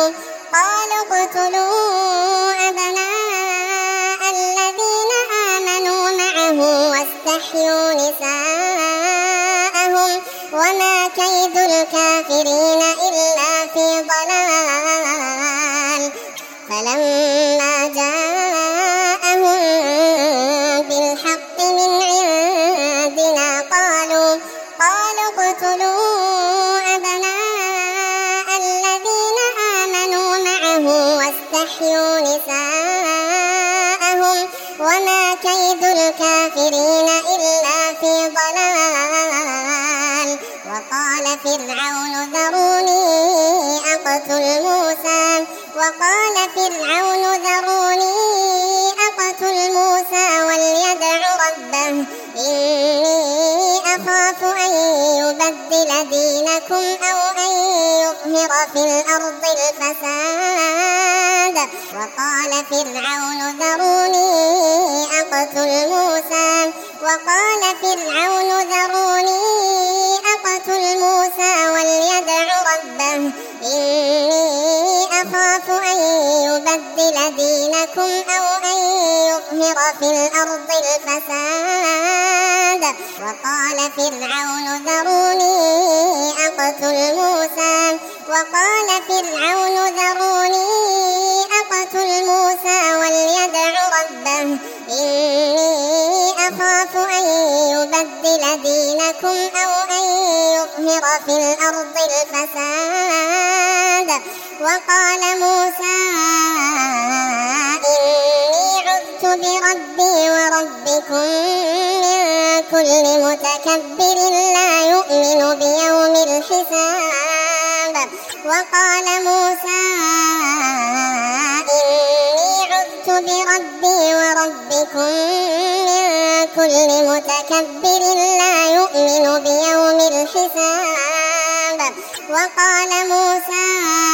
اقتلوا أبناء الذين آمنوا معه واستحيوا نساءهم وما كيد الكافرين إلا في ضلال فلما جاءهم بالحق من عندنا قالوا اقتلوا أبناء الذين آمنوا معه واستحيوا نساءهم وما كيد الكافرين إلا في ضلال وقال فرعون ذروني أقتل موسى وليدع ربه إني أخاف أن يبدل دينكم أو أن يظهر في الأرض الفساد وقال فرعون ذروني أقتل موسى وليدع ربه إني أخاف أن يبدل دينكم أو أن يظهر في الأرض الفساد وقال فرعون ذروني أقتل موسى وليدع ربه إني أخاف أن يبدل دينكم أو أن يظهر في الأرض الفساد وقال موسى إني عذت بربي وربكم من كل متكبر لا يؤمن بيوم الحساب وقال موسى إني عذت بربي وربكم من كل متكبر لا يؤمن بيوم الحساب وقال موسى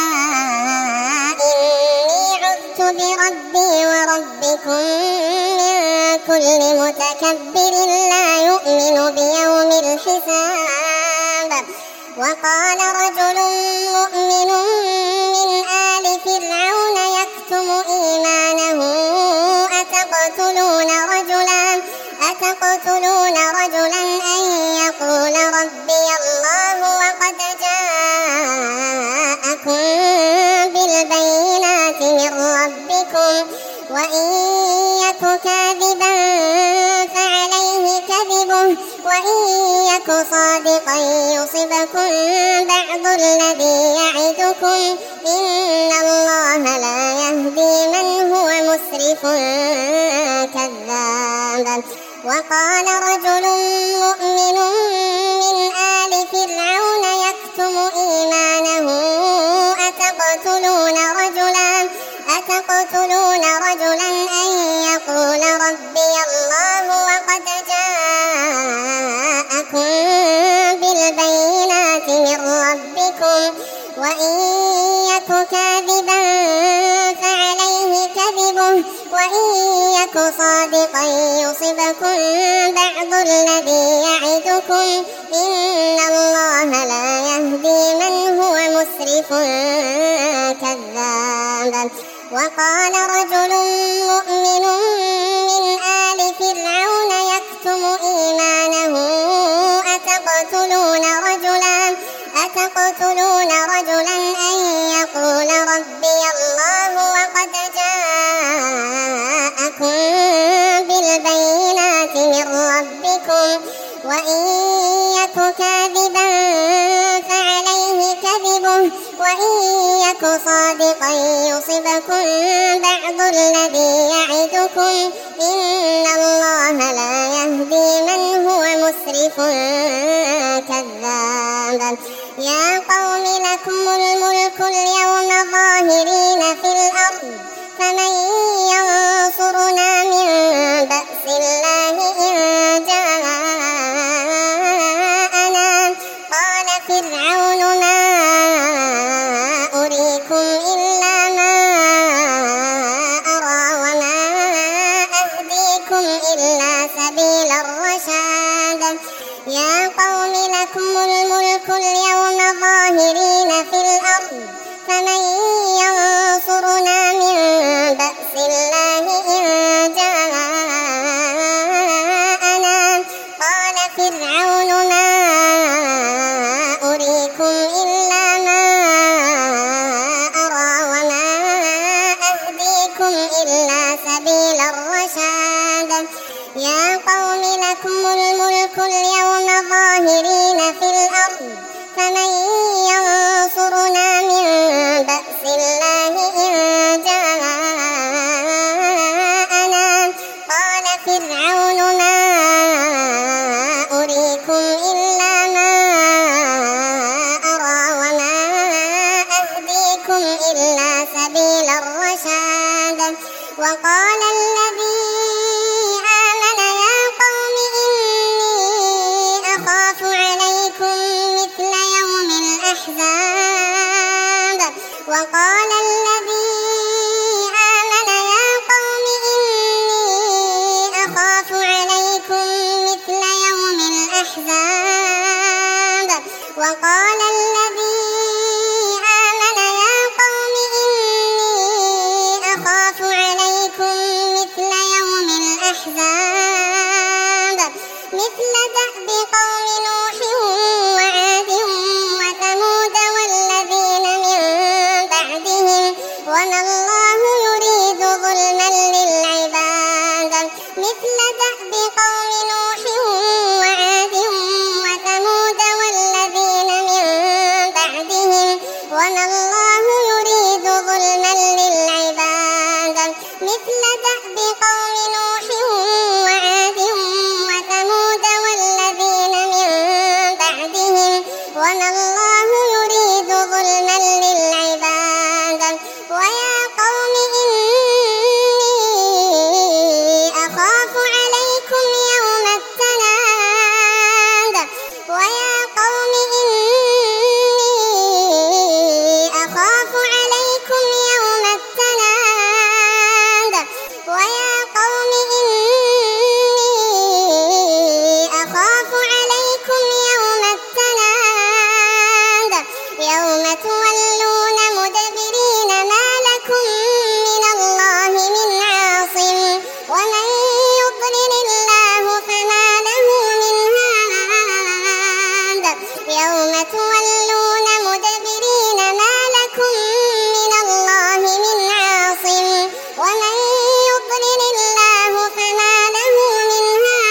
إني عذت بربي وربكم من كل متكبر لا يؤمن بيوم الحساب وقال رجل مؤمن من آل فرعون يكتم إيمانه أتقتلون رجلا أن يقول ربي الله وقد جاءكم بالبينات من ربكم وإن يك كاذبا فعليه كذبه وإن يك صادقا يصبكم بعض الذي يعدكم إن الله لا يهدي من هو مسرف كذاب وقال رجل مؤمن من آل فرعون يكتم إيمانه أتقتلون رجلا أن يقول ربي الله وقد جاءكم بالبينات من ربكم وإن يك كاذبا فعليه كذبه وإن يك صادقا يصبكم بعض الذي يعدكم إن الله لا يهدي من هو مسرف كذاب وقال رجل مؤمن من آل فرعون يكتم إيمانه أتقتلون رجلا أن يقول ربي الله وقد جاءكم بالبينات من ربكم وإن يك كاذبا فعليه كذبه وإن يك صادقا يصبكم بعض الذي يعدكم إن الله لا يهدي من هو مسرف كذاب يا قوم لكم الملك اليوم ظاهرين في الأرض فمن ينصرنا من بأس الله إن جاءنا قال فرعون ما أريكم إلا ما أرى وما أهديكم إلا سبيل الرشاد يا قوم لكم الملك اليوم ظاهرين في الأرض فمن ينصرنا من بأس الله إن جاءنا يا قوم لكم الملك اليوم ظاهرين في الأرض فمن ينصرنا من بأس الله إن جاءنا قال فرعون ما أريكم إلا ما أرى وما أهديكم إلا سبيل الرشاد وقال الذي آمن يا قوم إني أخاف عليكم مثل يوم الأحزاب وقال الذي آمن يا قوم إني أخاف عليكم مثل يوم الأحزاب وقال الذي آمن يا قوم إني أخاف عليكم مثل يوم الأحزاب مثل دأب قوم نوح وعاد وثمود والذين من بعدهم وما الله يريد ظلما للعباد مثل دأب قوم نوح وعاد وثمود والذين من بعدهم وما الله يريد ظلما للعباد مثل دأب قوم نوح وعاد وثمود والذين من بعدهم وما الله يريد ظلما للعباد ويا قوم إني أخاف عليكم يوم التناد ويا قوم إني أخاف عليكم يوم التناد ويا قوم إني أخاف عليكم يوم التناد يوم تولون مدبرين ما لكم من الله من عاصم ومن يضلل الله فما له من هاد يوم تولون مدبرين ما لكم من الله من عاصم ومن يضلل الله فما له من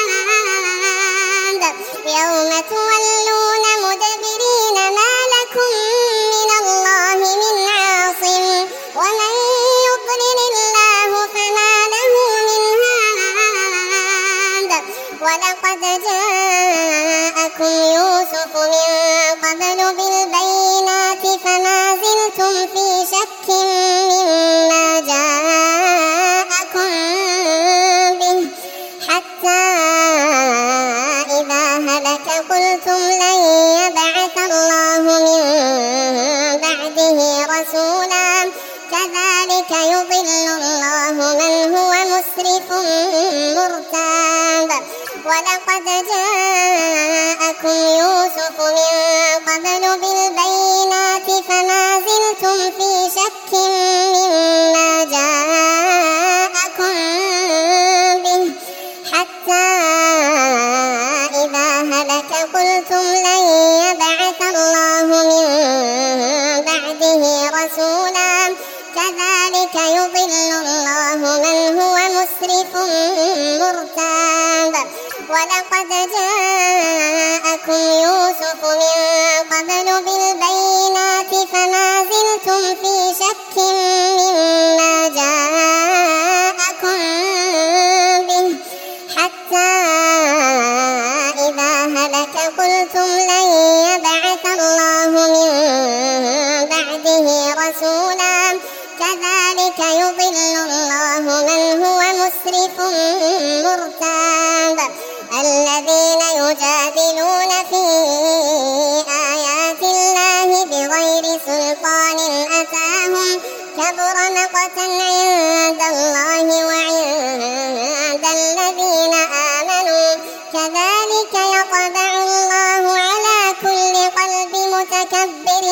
هاد يوم تولون مدبرين ما لكم من الله من عاصم ومن يضلل الله فما له من هاد ولقد جاءكم يوسف من قبل بالبينات فما زلتم في شك مما جاءكم به حتى إذا هلك قلتم لن يبعث الله من بعده رسولا كذلك يضل الله من هو مسرف مرتاب ولقد جاءكم يوسف من قبل بالبينات فما زلتم في شك مما جاءكم به حتى إذا هلك قلتم لن يبعث الله من بعده رسولا كذلك يضل الله من هو مسرف مرتاب ولقد جاءكم يوسف من قبل بالبينات فما زلتم في شك مما جاءكم به حتى إذا هلك قلتم لن يبعث الله من بعده رسولا كذلك يضل الله من هو مسرف مرتاب الذين يجادلون في آيات الله بغير سلطان أتاهم كبر مقتا عند الله وعند الذين آمنوا كذلك يطبع الله على كل قلب متكبر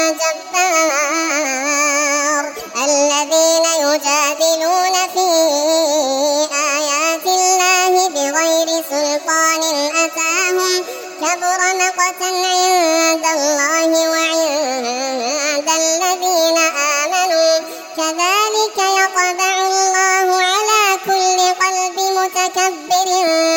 جبار الذين يجادلون في آيات الله بغير سلطان أتاهم كبر مقتا عند الله وعند الذين آمنوا كذلك يطبع الله على كل قلب متكبر متكبر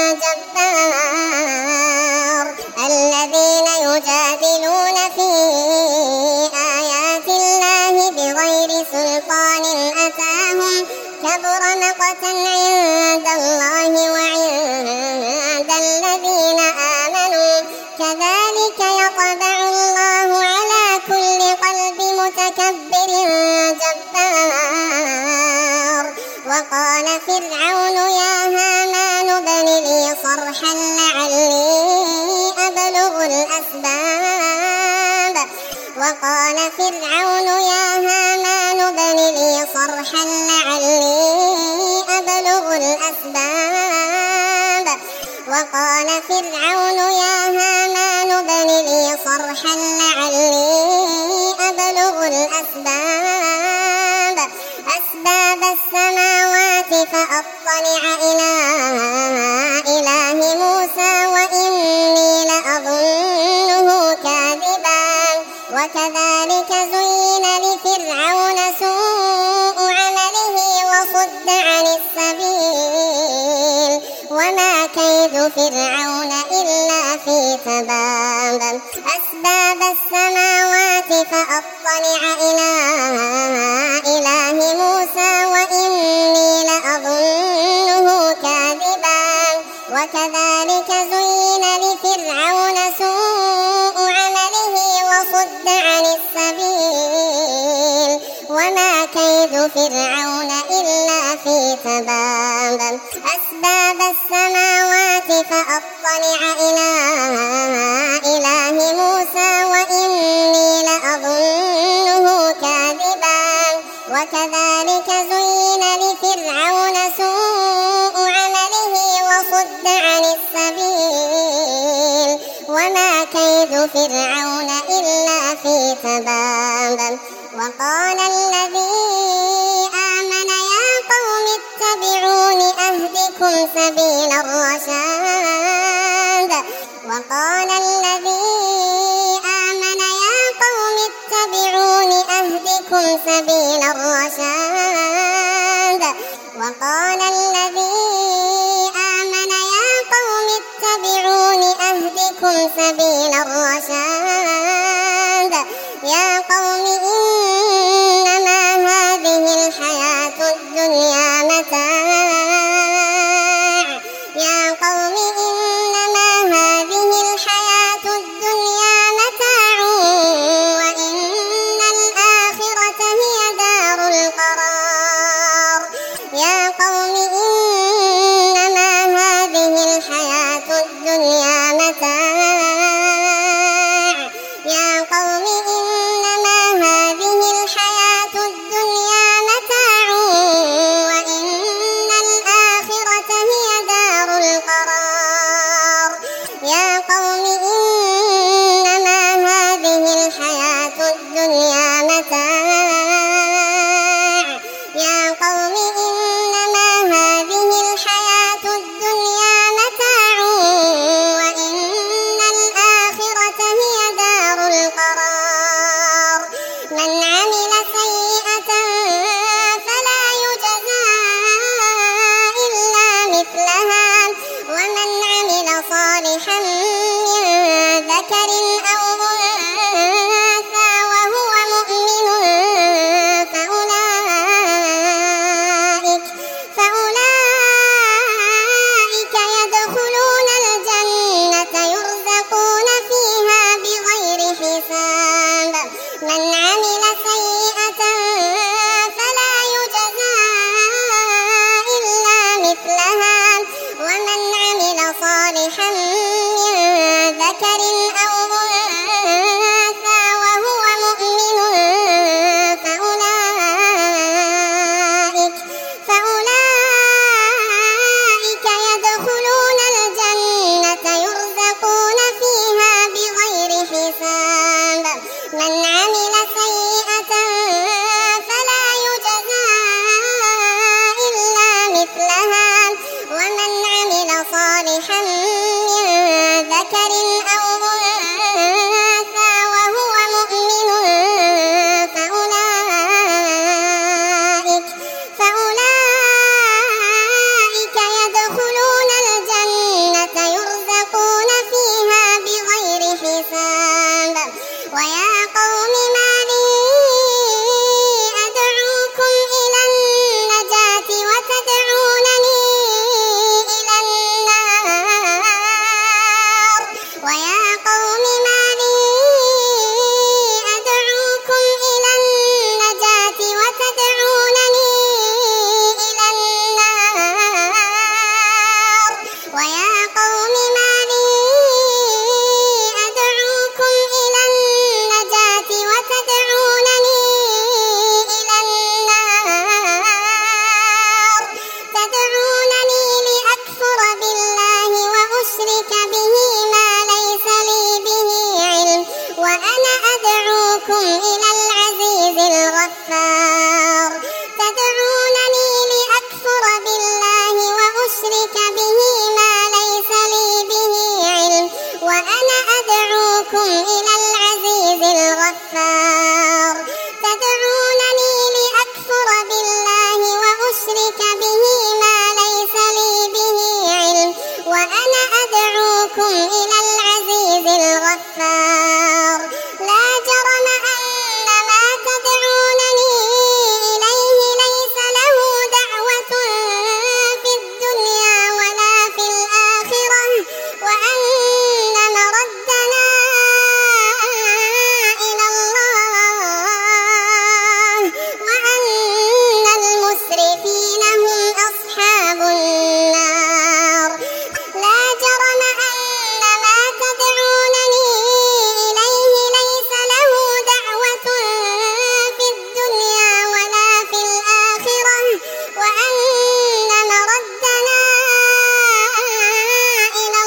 جبار الذين يجادلون في آيات الله بغير سلطان أتاهم كبر مقتا عند الله وعند الذين آمنوا كذلك يطبع الله على كل قلب متكبر جبار وقال فرعون يا هامان ابن لي صرحا لعلي أبلغ الأسباب وقال فرعون يا هامان ابن لي صرحا لعلي أبلغ الأسباب وقال فرعون يا هامان ابن لي صرحا لعلي أبلغ أسباب السماوات فأطلع إلى إله موسى وإني لأظنه كاذبا وكذلك زين لفرعون سوء عمله وصد عن السبيل وما كيد فرعون إلا في تباب أسباب السماوات فأطلع إلى إله موسى وإني لأظنه كاذبا وكذلك زين لفرعون سوء عمله وصد عن السبيل وما كيد فرعون إلا في تباب أسباب السماوات فأطلع إلى إله موسى وإني لأظنه كاذبا وكذلك زين لفرعون سوء عمله وصد عن السبيل وما كيد فرعون إلا في تباب وقال الذي آمن يا قوم اتبعون أهدكم سبيل الرشاد وقال الذي آمن يا قوم اتبعون أهدكم سبيل الرشاد وقال الذي آمن يا قوم اتبعون أهدكم سبيل الرشاد يا قوم إنما هذه الحياة الدنيا متاع يا قوم إنما هذه الحياة الدنيا متاع وإن الآخرة هي دار القرار يا قوم إنما هذه الحياة الدنيا متاع يا قوم إنما هذه الحياة الدنيا متاع وإن الآخرة هي دار القرار يا قوم إنما هذه الحياة الدنيا متاع يا قوم إنما هذه الحياة الدنيا متاع وإن الآخرة هي دار القرار من عمل سيئة فلا يجزى إلا مثلها ومن عمل صالحا من ذكر أو أنثى وهو مؤمن فأولئك يدخلون الجنة يرزقون فيها بغير حساب من عمل سيئة فلا يجزى إلا مثلها ومن عمل صالحا من ذكر أو أنثى وهو مؤمن فأولئك يدخلون الجنة يرزقون فيها بغير حساب من عمل سيئة فلا يجزى إلا مثلها ومن عمل صالحا من ذكر أو أنثى وهو مؤمن فأولئك يدخلون وأنا أدعوكم إلى العزيز الغفار لا جرم أن ما تدعونني إليه ليس له دعوة في الدنيا ولا في الآخرة وأن مردنا إلى الله وأن المسرفين هم أصحاب النار لا جرم أن ما تدعونني إليه ليس له دعوة في الدنيا ولا في الآخرة وأن مردنا إلى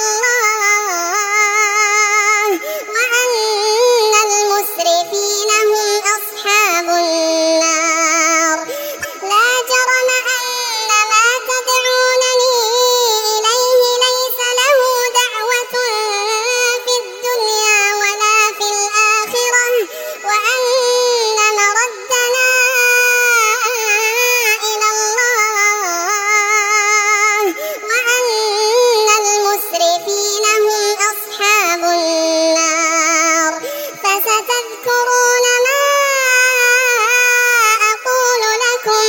الله وأن المسرفين هم أصحاب النار لا جرم أن ما تدعونني إليه ليس له دعوة في الدنيا ولا في الآخرة وأن مردنا إلى الله وأن المسرفين هم أصحاب النار فستذكرون ما أقول لكم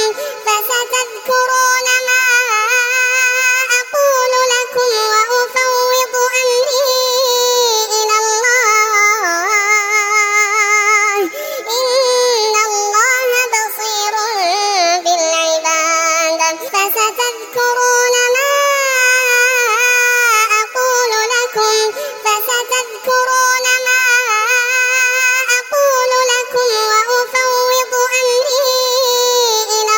وأفوض أمري إلى الله إن الله بصير بالعباد فستذكرون ما أقول لكم وأفوض أمري إلى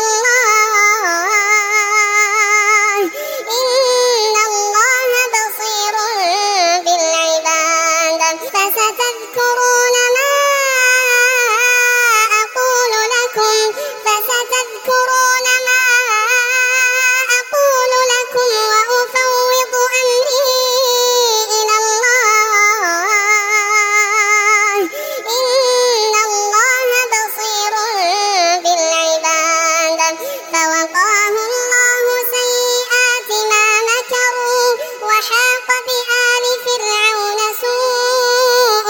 الله إن الله بصير بالعباد فستذكرون ما أقول لكم وأفوض أمري إلى الله إن الله بصير بالعباد فوقاه الله سيئات ما مكروا وحاق بآل فرعون سوء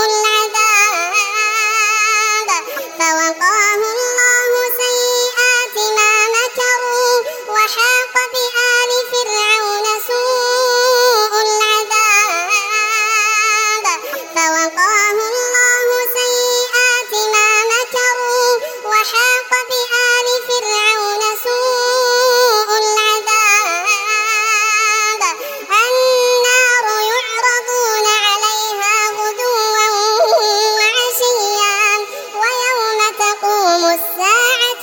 العذاب فوقاه الله سيئات ما مكروا وحاق بآل فرعون سوء العذاب فوقاه الله سيئات ما مكروا وحاق بآل فرعون سوء العذاب النار يعرضون عليها غدوا وعشيا ويوم تقوم الساعة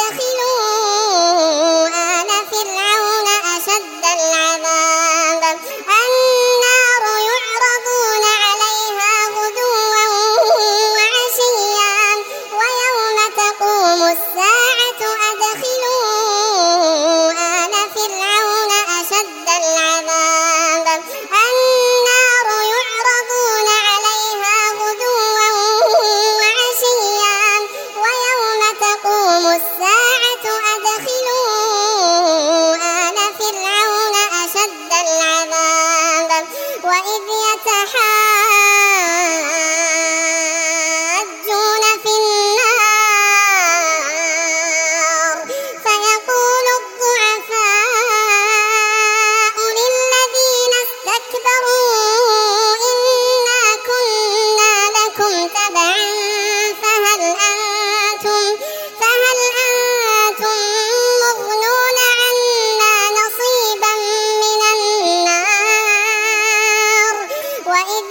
أدخلوا آل فرعون أشد العذاب النار يعرضون عليها غدوا وعشيا ويوم تقوم الساعة أدخلوا آل فرعون أشد العذاب النار يعرضون عليها غدوا وعشيا ويوم تقوم الساعة أدخلوا آل فرعون أشد العذاب وإذ يتحاجون في النار فيقول الضعفاء للذين استكبروا إنا كنا لكم تبعا فهل أنتم مغنون عنا نصيبا من النار وإذ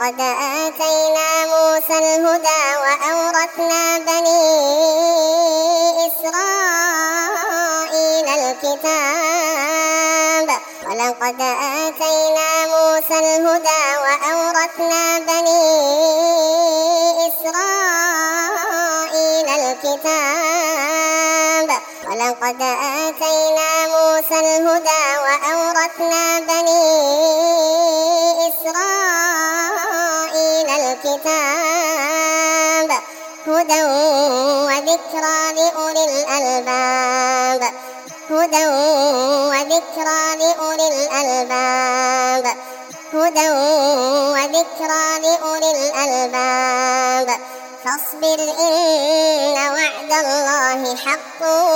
ولقد آتينا موسى الهدى وأورثنا بني إسرائيل الكتاب ولقد آتينا موسى الهدى وأورثنا بني إسرائيل الكتاب ولقد آتينا موسى الهدى وأورثنا بني إسرائيل الكتاب هدى وذكرى لأولي الألباب هدى وذكرى لأولي الألباب هدى وذكرى لأولي الألباب فاصبر إن وعد الله حق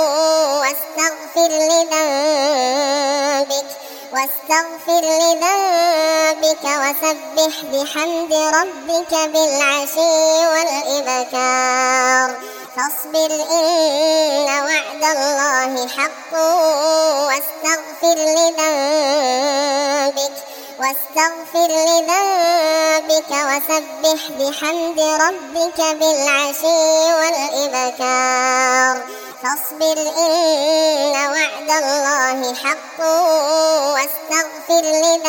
واستغفر لذنبك وسبح بحمد ربك بالعشي والإبكار فاصبر إن وعد الله حق واستغفر لذنبك وسبح بحمد ربك بالعشي والإبكار فاصبر إن وعد الله حق واستغفر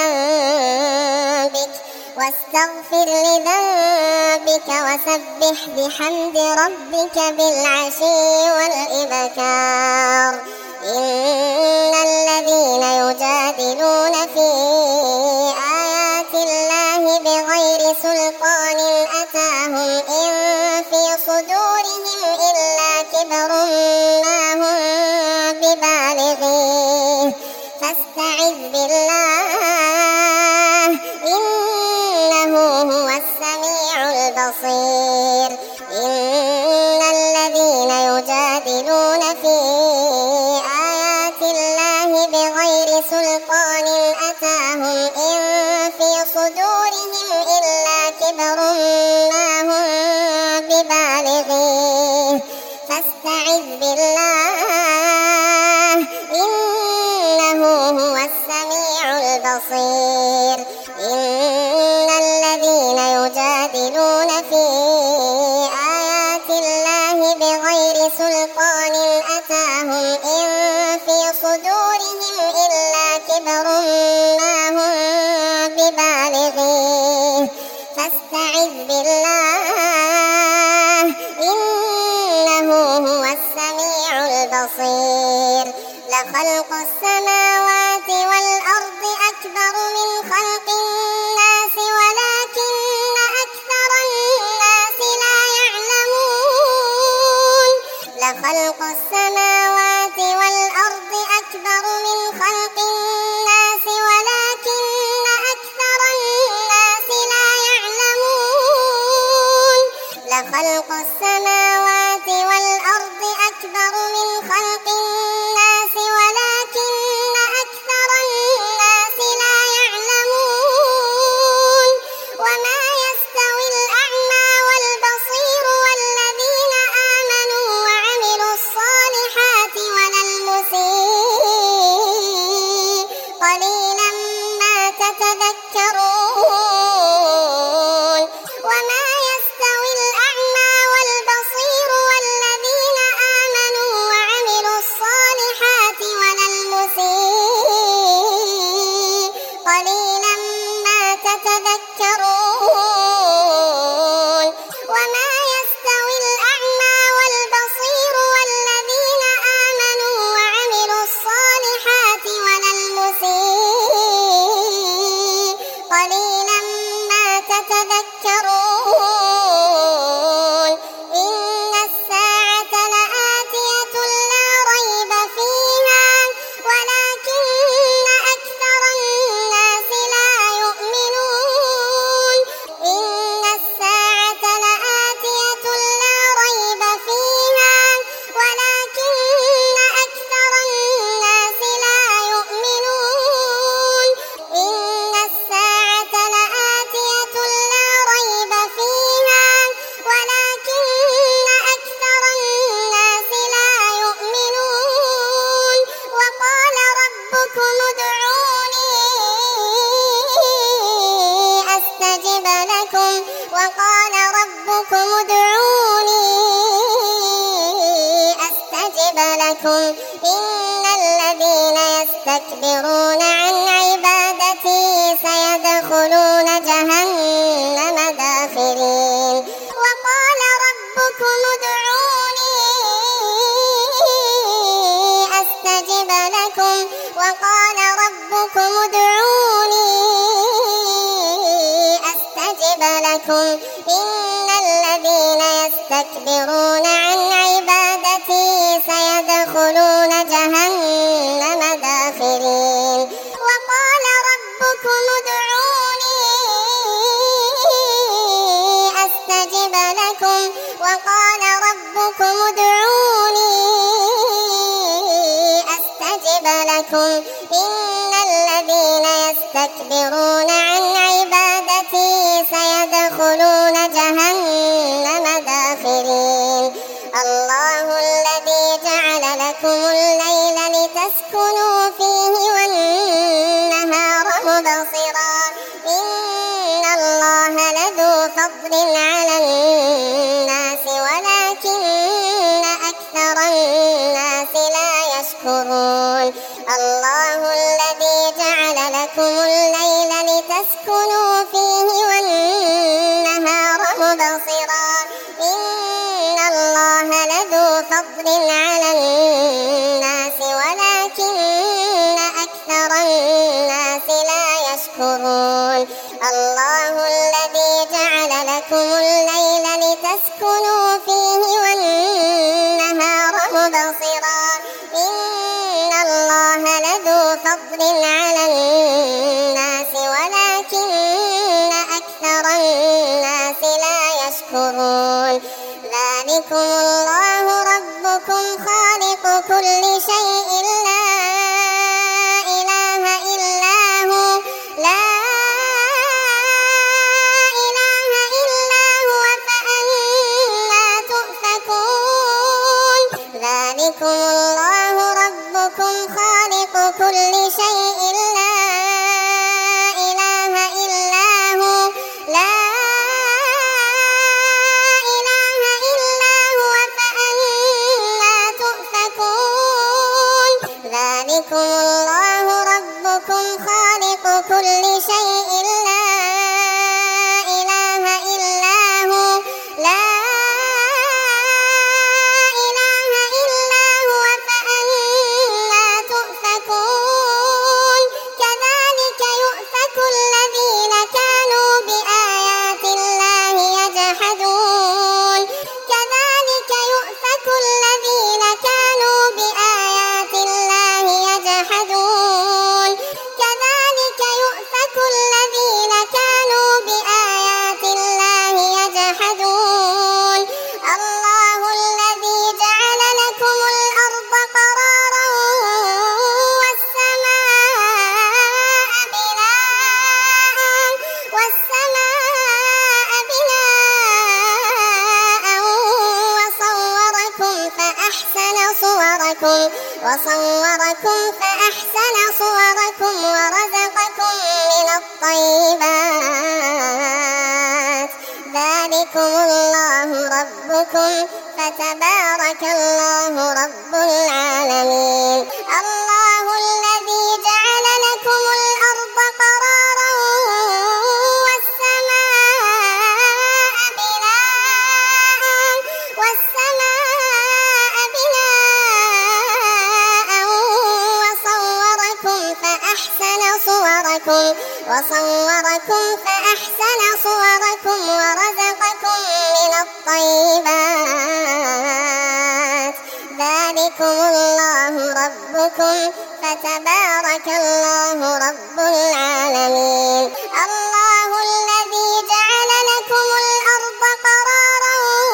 لذنبك وسبح بحمد ربك بالعشي والإبكار إن الذين يجادلون في آيات الله بغير سلطان أتاهم إن في صدورهم إلا كبر ما هم ببالغيه فاستعذ بالله إنه هو السميع البصير إن الذين يجادلون في آيات الله بغير سلطان أتاهم إن في صدورهم إلا كبر ما هم ببالغيه فاستعذ بالله إنه هو السميع البصير إن الذين يجادلون في آيات الله بغير سلطان أتاهم إن في صدورهم إلا كبر ما هم ببالغيه فاستعذ بالله إنه هو السميع البصير لخلق السماوات والأرض أكبر من خلق الناس ولكن أكثر الناس لا يعلمون لخلق السماوات والأرض أكبر من خلق الناس ولكن أكثر الناس لا يعلمون لخلق السماوات والأرض أكبر من خلق الناس ولكن أكثر الناس لا يعلمون وما يستوي الأعمى والبصير والذين آمنوا وعملوا الصالحات ولا المسيء قليلا ما تتذكرون وما يستوي الأعمى والبصير والذين آمنوا ادعوني أستجب لكم إن الذين يستكبرون عن عبادتي سيدخلون جهنم داخرين وقال ربكم ادعوني أستجب لكم وقال ربكم ادعوني أستجب لكم إن الذين يستكبرون عن عبادتي سيدخلون جهنم داخرين وقال ربكم ادعوني أستجب لكم وقال ربكم ادعوني أستجب لكم إن الذين يستكبرون عن عبادتي سيدخلون جهنم داخرين الله الذي جعل لكم الليل لتسكنوا فيه والنهار مبصرا إن الله لذو فضل على الناس ولكن أكثر الناس لا يشكرون الله الذي جعل لكم الليل لتسكنوا فيه والنهار مبصرا إن الله لذو فضل على الناس ولكن أكثر الناس لا يشكرون الله الذي جعل لكم الليل لتسكنوا فيه والنهار مبصرا إن الله لذو فضل على الناس ولكن أكثر الناس لا يشكرون ذلكم الله ربكم خالق كل شيء لا إله إلا هو لا إله إلا هو فأنا تؤفكون ذلكم الله ربكم خالق كل شيء لا إله إلا هو لا إله إلا هو فأنا تؤفكون ذلكم الله ربكم خالق كل شيء لا إله إلا هو لا إله إلا هو فأنا تؤفكون كذلك يؤفك الذين كانوا بآيات الله يجحدون كذلك يؤفك الذين كانوا بآيات الله يجحدون كذلك يؤفك الذين كانوا بآيات الله يجحدون الله الذي جعل لكم الأرض قرارا والسماء بناء وصوركم فأحسن صوركم ورزقكم من الطيبات ذلكم الله ربكم فتبارك الله رب العالمين الله الذي جعل لكم الأرض قرارا والسماء بناء وصوركم فأحسن صوركم ورزقكم من الطيبات ذلكم الله ربكم فتبارك الله رب العالمين الله الذي جعل لكم الأرض قرارا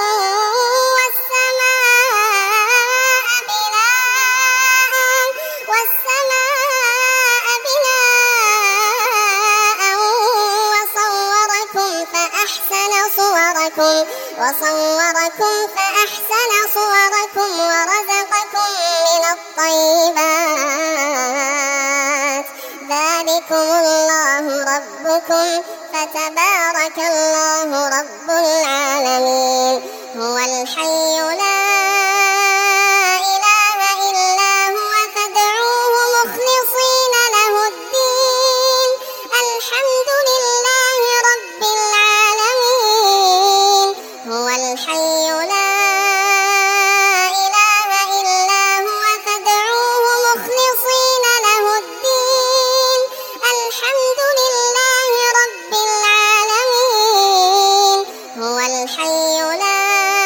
والسماء بناء وصوركم فأحسن صوركم ورزقكم من الطيبات ذلكم الله الله ربكم فتبارك الله رب العالمين. هو الحي لا إله إلا هو فادعوه مخلصين له الدين الحمد لله رب العالمين. هو الحي لا إله إلا هو فادعوه مخلصين له الدين الحمد لله رب العالمين. هو الحي لا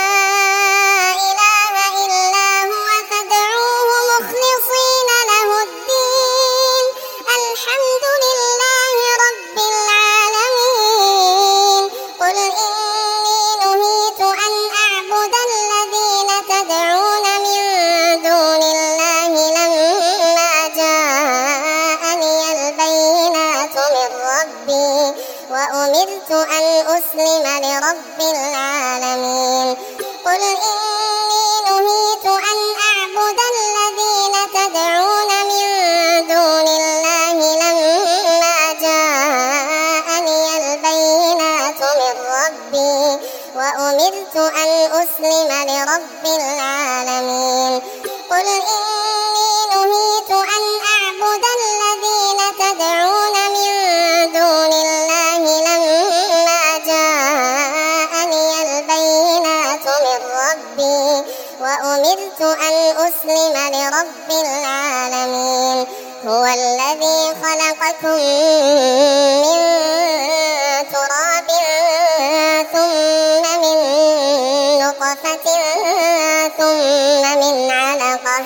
إله إلا هو فادعوه مخلصين له الدين الحمد لله رب العالمين. قل إني نهيت أن أعبد الذين تدعون من دون الله لما جاءني البينات من ربي وأمرت أن أسلم لرب العالمين. قل إني نهيت أن أعبد الذين تدعون من دون الله لما جاءني البينات من ربي وأمرت أن أسلم لرب العالمين. قل إني نهيت أن أعبد الذين تدعون من دون الله لما جاءني البينات من ربي وأمرت أن أسلم لرب العالمين. هو الذي خلقكم من تراب ثم من نطفة ثم من علقة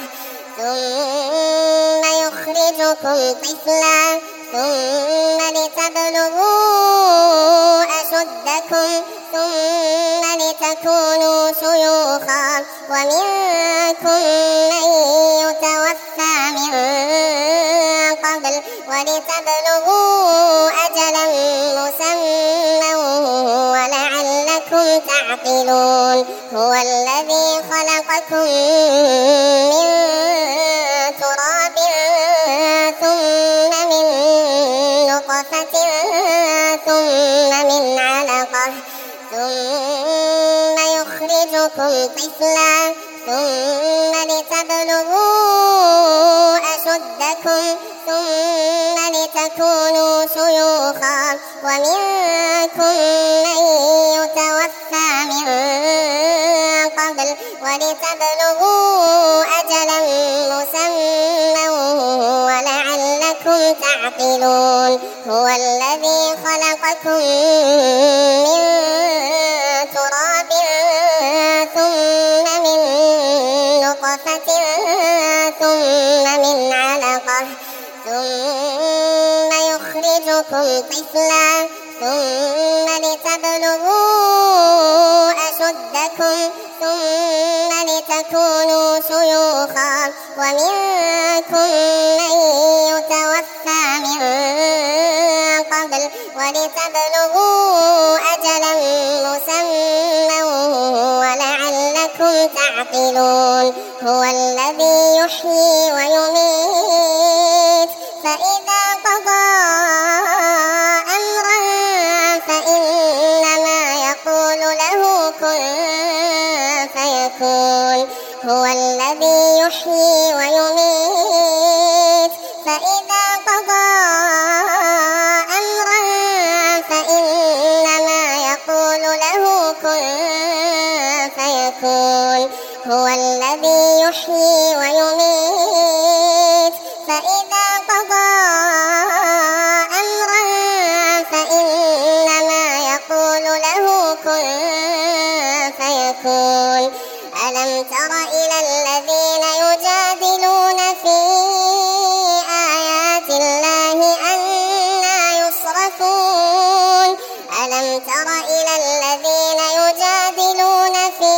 ثم يخرجكم طفلا ثم لتبلغوا أشدكم ثم لتكونوا شيوخا ومنكم من يتوفى من قبل ولتبلغوا أجلا مسمى ولعلكم تعقلون. هو الذي خلقكم من تراب ثم من نطفة ثم من علقة ثم يخرجكم طفلا ثم لتبلغوا أشدكم ثم لتكونوا شيوخا ومنكم من يتوفى من قبل ولتبلغوا أجلا مسمى ولعلكم تعقلون. هو الذي خلقكم من تراب ثم من نطفة ثم من علقة ثم يخرجكم طفلا ثم لتبلغوا أشدكم ثم لتكونوا شيوخا ومنكم من يتوفى من قبل ولتبلغوا أجلا مسمى ولعلكم تعقلون. هو الذي يحيي ويميت فإذا قضى أمرا فإنما يقول له كن فيكون. هو الذي يحيي ويميت فإذا قضى أمرا فإنما يقول له كن فيكون. هو الذي يحيي ويميت فإذا قضى أمرا فإنما يقول له كن فيكون. ألم تر إلى الذين يجادلون في آيات الله أنى يصرفون. ألم تر إلى الذين يجادلون في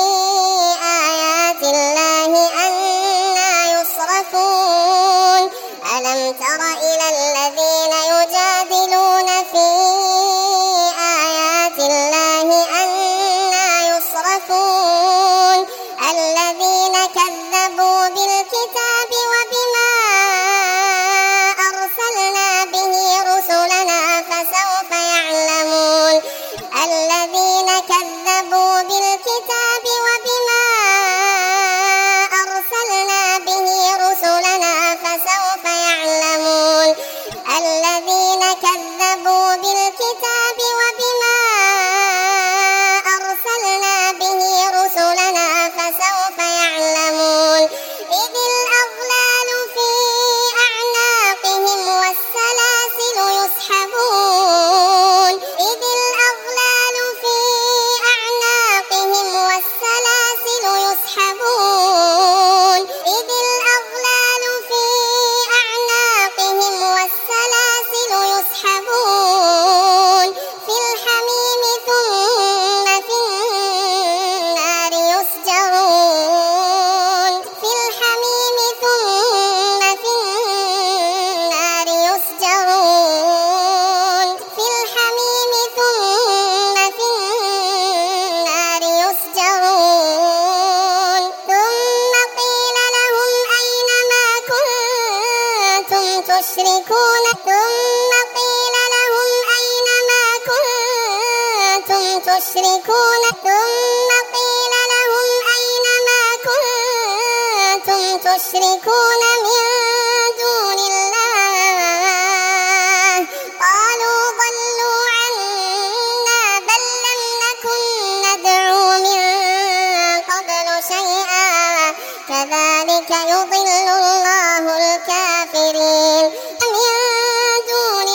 آيات الله أنى يصرفون. ألم تر إلى الذين يجادلون في آيات الله أنى يصرفون. الذين كذبوا تشركون ثم قيل لهم أين ما كنتم تشركون ثم قيل لهم أين ما كنتم تشركون من دون الله قالوا ضلوا عنا بل لم نكن ندعو من قبل شيئا كذلك يضل الله الكافرين من دون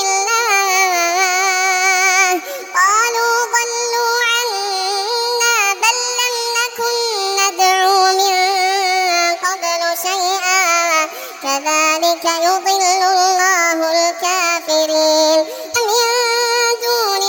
الله قالوا ضلوا عنا بل لم نكن ندعو من قبل شيئا كذلك يضل الله الكافرين من دون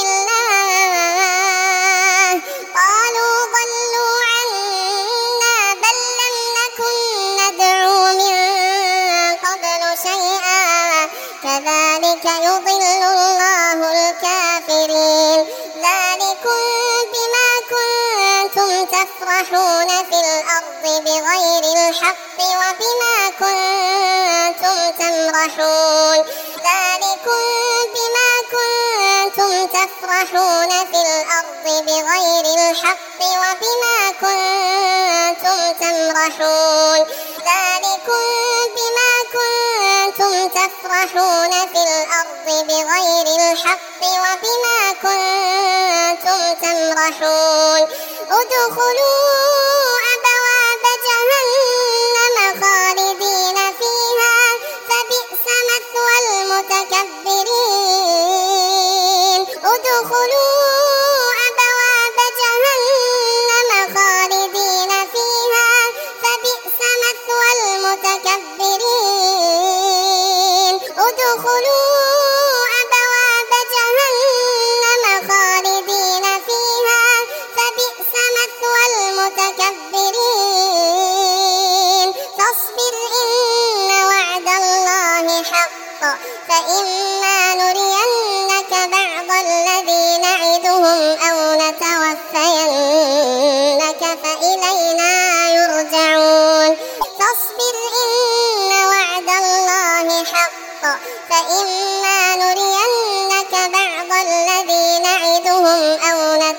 الله قالوا ضلوا عنا بل لم نكن ندعو من قبل شيئا كذلك يضل الله الكافرين ذلكم بما كنتم تفرحون في الأرض بغير الحق وبما كنتم تمرحون ذلكم بما كنتم تفرحون في الأرض بغير الحق وبما كنتم تمرحون ذلكم بما كنتم تفرحون في الأرض بغير الحق وبما كنتم تمرحون ادخلوا أبواب جهنم خالدين فيها فبئس مثوى المتكبرين ادخلوا أبواب جهنم خالدين فيها فبئس مثوى المتكبرين ادخلوا أبواب جهنم خالدين فيها فبئس مثوى المتكبرين فاصبر إن وعد الله حق فإما نرينك بعض الذي نعدهم أو نتوفينك فإلينا يرجعون فاصبر إن وعد الله حق فإما نرينك بعض الذي نعدهم أو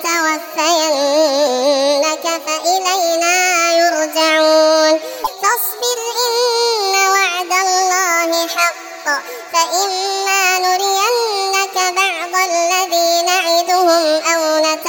نتوفينك فإلينا يرجعون فاصبر إن وعد الله حق فإما نرينك بعض الذي نعدهم أو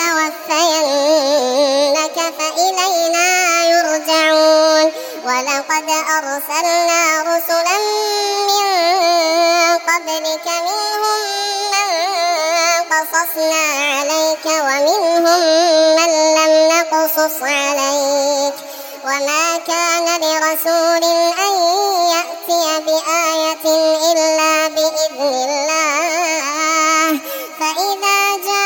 نتوفينك فإلينا يرجعون ولقد أرسلنا رسلا من قبلك منهم من قصصنا عليك ومنهم من لم نقصص عليك وما كان لرسول أن يأتي بآية إلا بإذن الله فإذا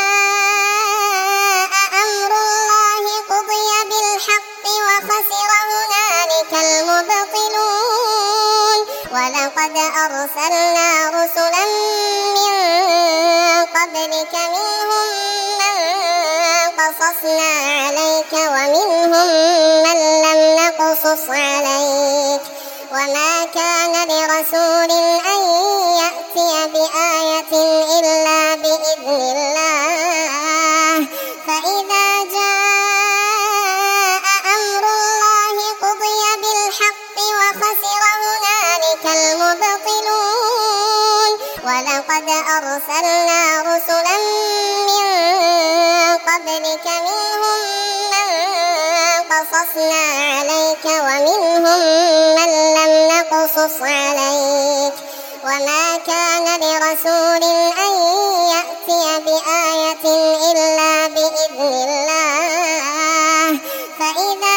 جاء أمر الله قضي بالحق وخسر هنالك المبطلون ولقد أرسلنا رسلا من قبلك منهم من قصصنا عليك ومنهم من لم نقصص عليك وما كان لرسول أن يأتي بآية إلا بإذن الله فإذا جاء أمر الله قضي بالحق وخسر هنالك المبطلون ولقد أرسلنا رسلا من قبلك منهم من قصصنا عليك ومنهم من لم نقصص عليك وما كان لرسول أن يأتي بآية إلا بإذن الله فإذا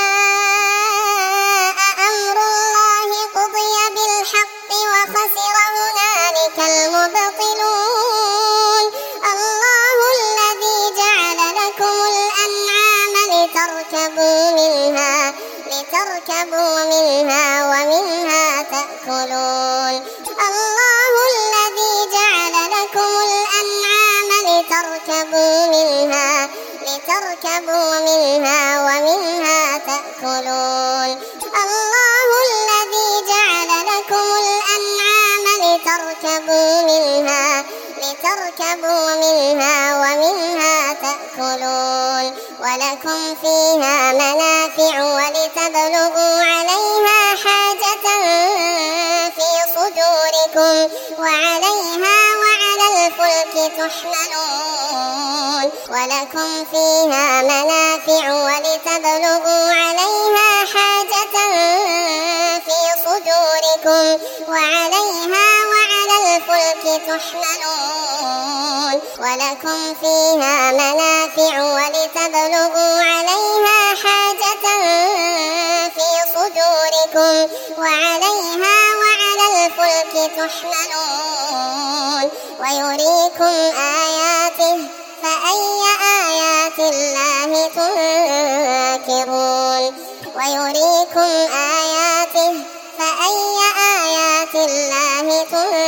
جاء أمر الله قضي بالحق وخسر هنالك المبطلون الله الذي جعل لكم الأنعام لتركبوا منها ومنها تأكلون الله الذي جعل لكم الأنعام لتركبوا منها ومنها تأكلون الله الذي جعل لكم الأنعام ولكم فيها منافع ولتبلغوا عليها حاجة في صدوركم وعليها وعلى الفلك تحملون ولكم فيها منافع ولتبلغوا عليها حاجة في صدوركم وعليها وعلى الفلك تحملون ولكم فيها منافع ولتبلغوا عليها حاجة في صدوركم وعليها وعلى الفلك تحملون ويريكم آياته فأي آيات الله تنكرون ويريكم آياته فأي آيات الله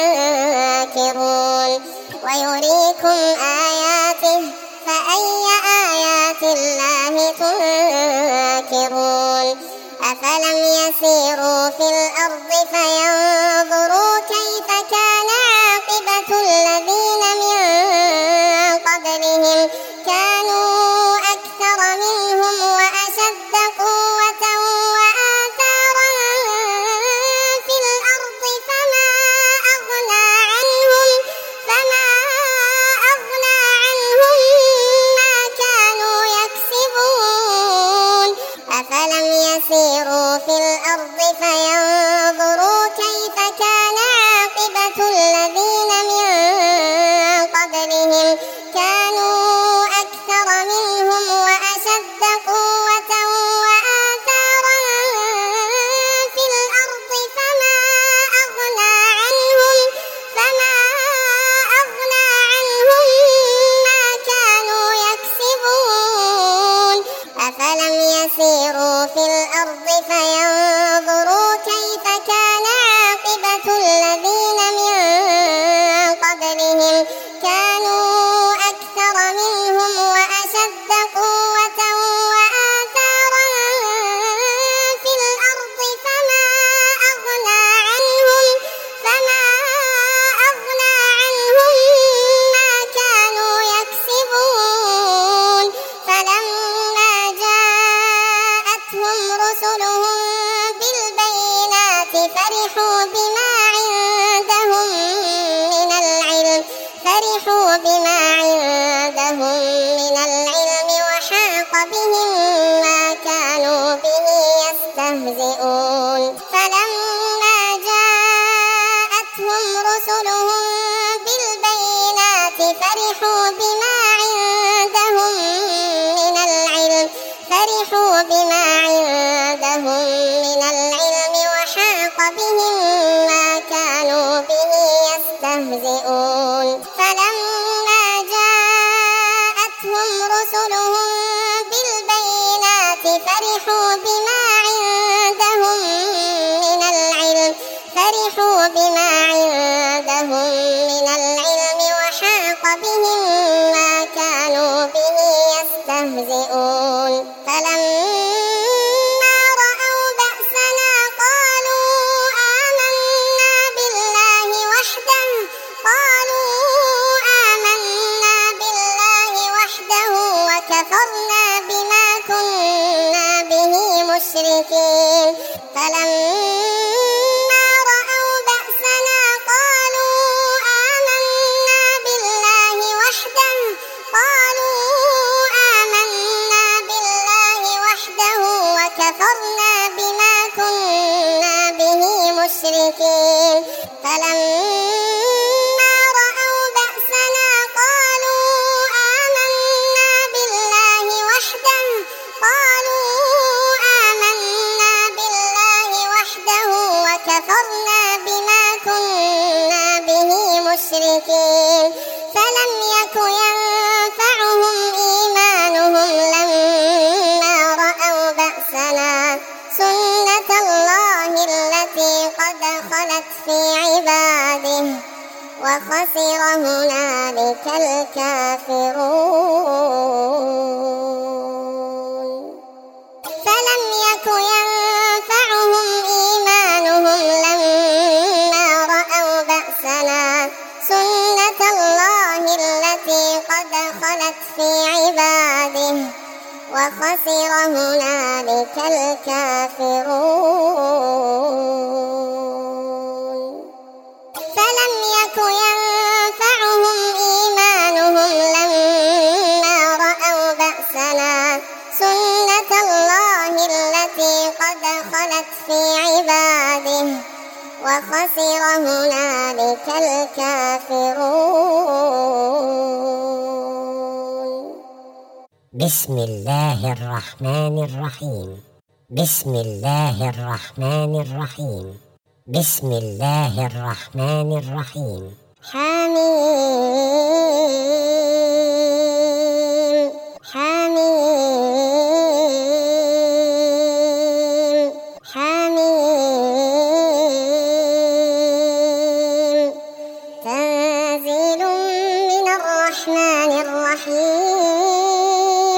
تنكرون ويريكم آياته فأي آيات الله تنكرون أفلم يسيروا في الأرض فينظروا كيف كان عاقبة الذين من قبلهم كانوا أكثر منهم وأشد قوة وآثارا في الأرض فما أغنى عنهم ما كانوا يكسبون أفلم يسيروا في الأرض فينظروا كيف كان عاقبة الذين من قبلهم كانوا أكثر منهم وأشد قوة وآثارا في الأرض فما أغنى عنهم ما كانوا يكسبون أفلم يسيروا في الأرض فينظروا كيف كان عاقبة الذين من قبلهم كانوا أكثر منهم وأشد قوة وآثارا في الأرض فما أغنى عنهم ما كانوا يكسبون فلما جاءتهم رسلهم بالبينات فرحوا بما عندهم من العلم وحاق بهم ما كانوا به يستهزئون فلما جاءتهم رسلهم بالبينات فرحوا بما عندهم من العلم وحاق بهم ما كانوا به يستهزئون فلما جاءتهم رسلهم بالبينات فرحوا بما عندهم من العلم وحاق بهم ما كانوا به يستهزئون فلما رأوا بأسنا قالوا آمنا بالله وحده وكفرنا بما كنا به مشركين فلما رأوا بأسنا قالوا آمنا بالله وحده وكفرنا بما كنا به مشركين فلما رأوا بأسنا قالوا آمنا بالله وحده وكفرنا بما كنا به مشركين فلم يك ينفعهم إيمانهم لما رأوا بأسنا سنة الله التي قد خلت في عباده وخسر هنالك الكافرون فلم يك ينفعهم إيمانهم لما رأوا بأسنا سنة الله التي قد خلت في عباده وخسر وخسر هنالك الكافرون. فلم يك ينفعهم إيمانهم لما رأوا بأسنا سنة الله التي قد خلت في عباده وخسر هنالك الكافرون. بسم الله الرحمن الرحيم. بسم الله الرحمن الرحيم. بسم الله الرحمن الرحيم. حميم حميم حميم تنزيل من الرحمن الرحيم.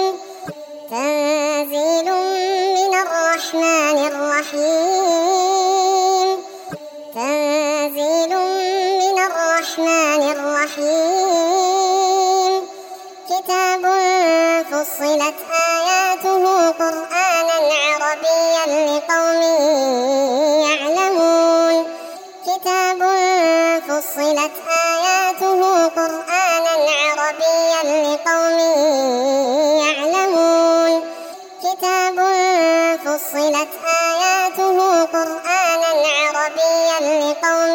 تنزيل من الرحمن الرحيم. تنزيل من الرحمن الرحيم. كتاب فصلت آياته قرآنا عربيا لقوم يعلمون. كتاب فصلت آياته قرآنا عربيا لقوم يعلمون. كتاب فصلت آياته قرآنا عربيا لقوم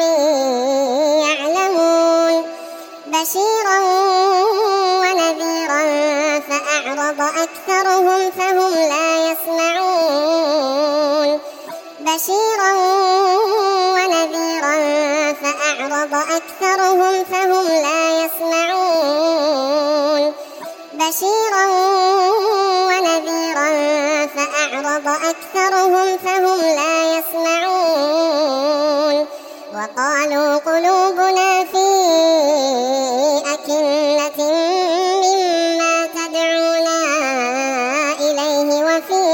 يعلمون. بشيرا ونذيرا فأعرض أكثرهم فهم لا يسمعون. بشيرا ونذيرا فأعرض أكثرهم فهم لا يسمعون. بشيرا ونذيرا فأعرض أكثرهم فهم لا يسمعون. وقالوا قلوبنا في أكنة مما تدعونا إليه وفي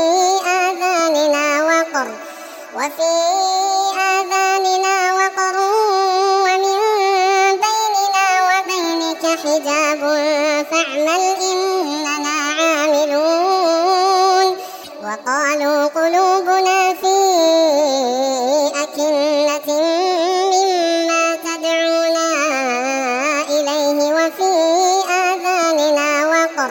آذاننا وقر ومن بيننا وبينك حجاب فاعمل إننا عاملون. وقالوا قلوبنا في أكنة مما تدعونا إليه وفي آذاننا وقر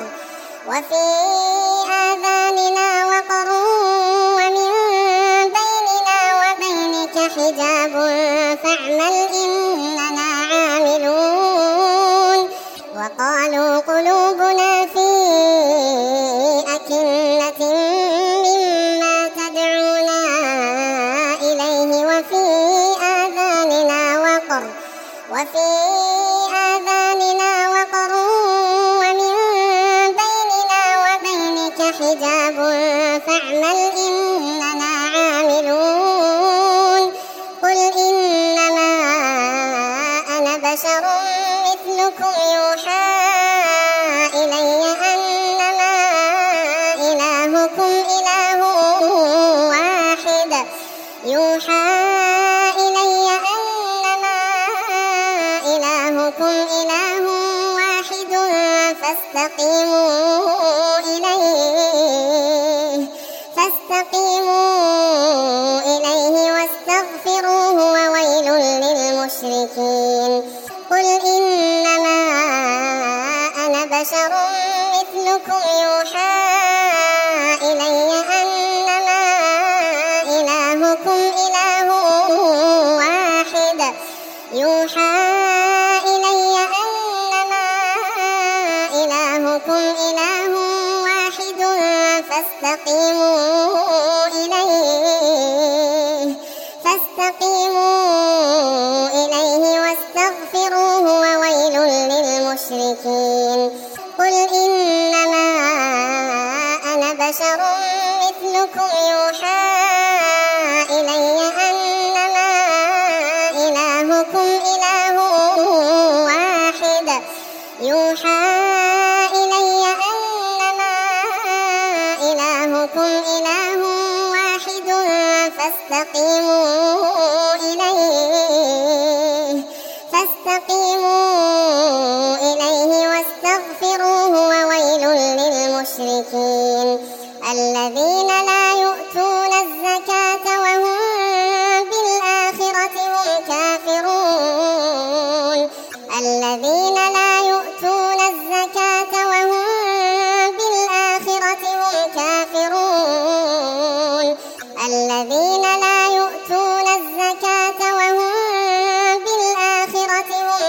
ومن بيننا وبينك حجاب فاعمل إننا عاملون. وقالوا قلوبنا في أكنة مما تدعونا إليه وفي آذاننا وقر ومن بيننا وبينك حجاب فاعمل إننا عاملون. قل إنما أنا بشر مثلكم يوحى إلي أنما إلهكم إله واحد. يوحى إلي أنما إلهكم إله واحد فاستقيموا إليه واستغفروه وويل للمشركين. قل إنما أنا بشر مثلكم يوحى إلي أنما إلهكم إله واحد. يوحى إلي أنما إلهكم إله واحد فاستقيموا إليه واستغفروه وويل للمشركين. قل إنما أنا بشر مثلكم يوحى إلي أنما إلهكم إله واحد. يوحى إلي أنما إلهكم إله واحد فاستقيموا إليه واستغفروه وويل للمشركين لا يؤتون الزكاة وهم بالآخرة هم كافرون الذين لا يؤتون الزكاة وهم بالآخرة هم كافرون الذين لا يؤتون الزكاة وهم بالآخرة هم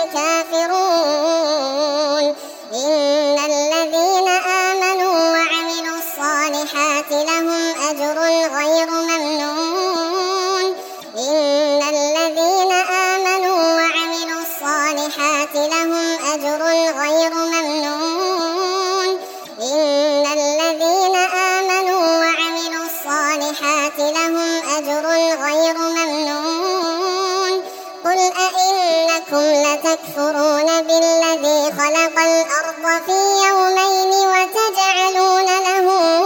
كافرون إن الذين آمنوا وعملوا الصالحات لهم أجر غير ممنون إن الذين آمنوا وعملوا الصالحات لهم أجر غير ممنون إن الذين آمنوا وعملوا الصالحات لهم أجر غير ممنون قل أئنكم لتكفرون بالذي خلق الأرض في يومين وتجعلون له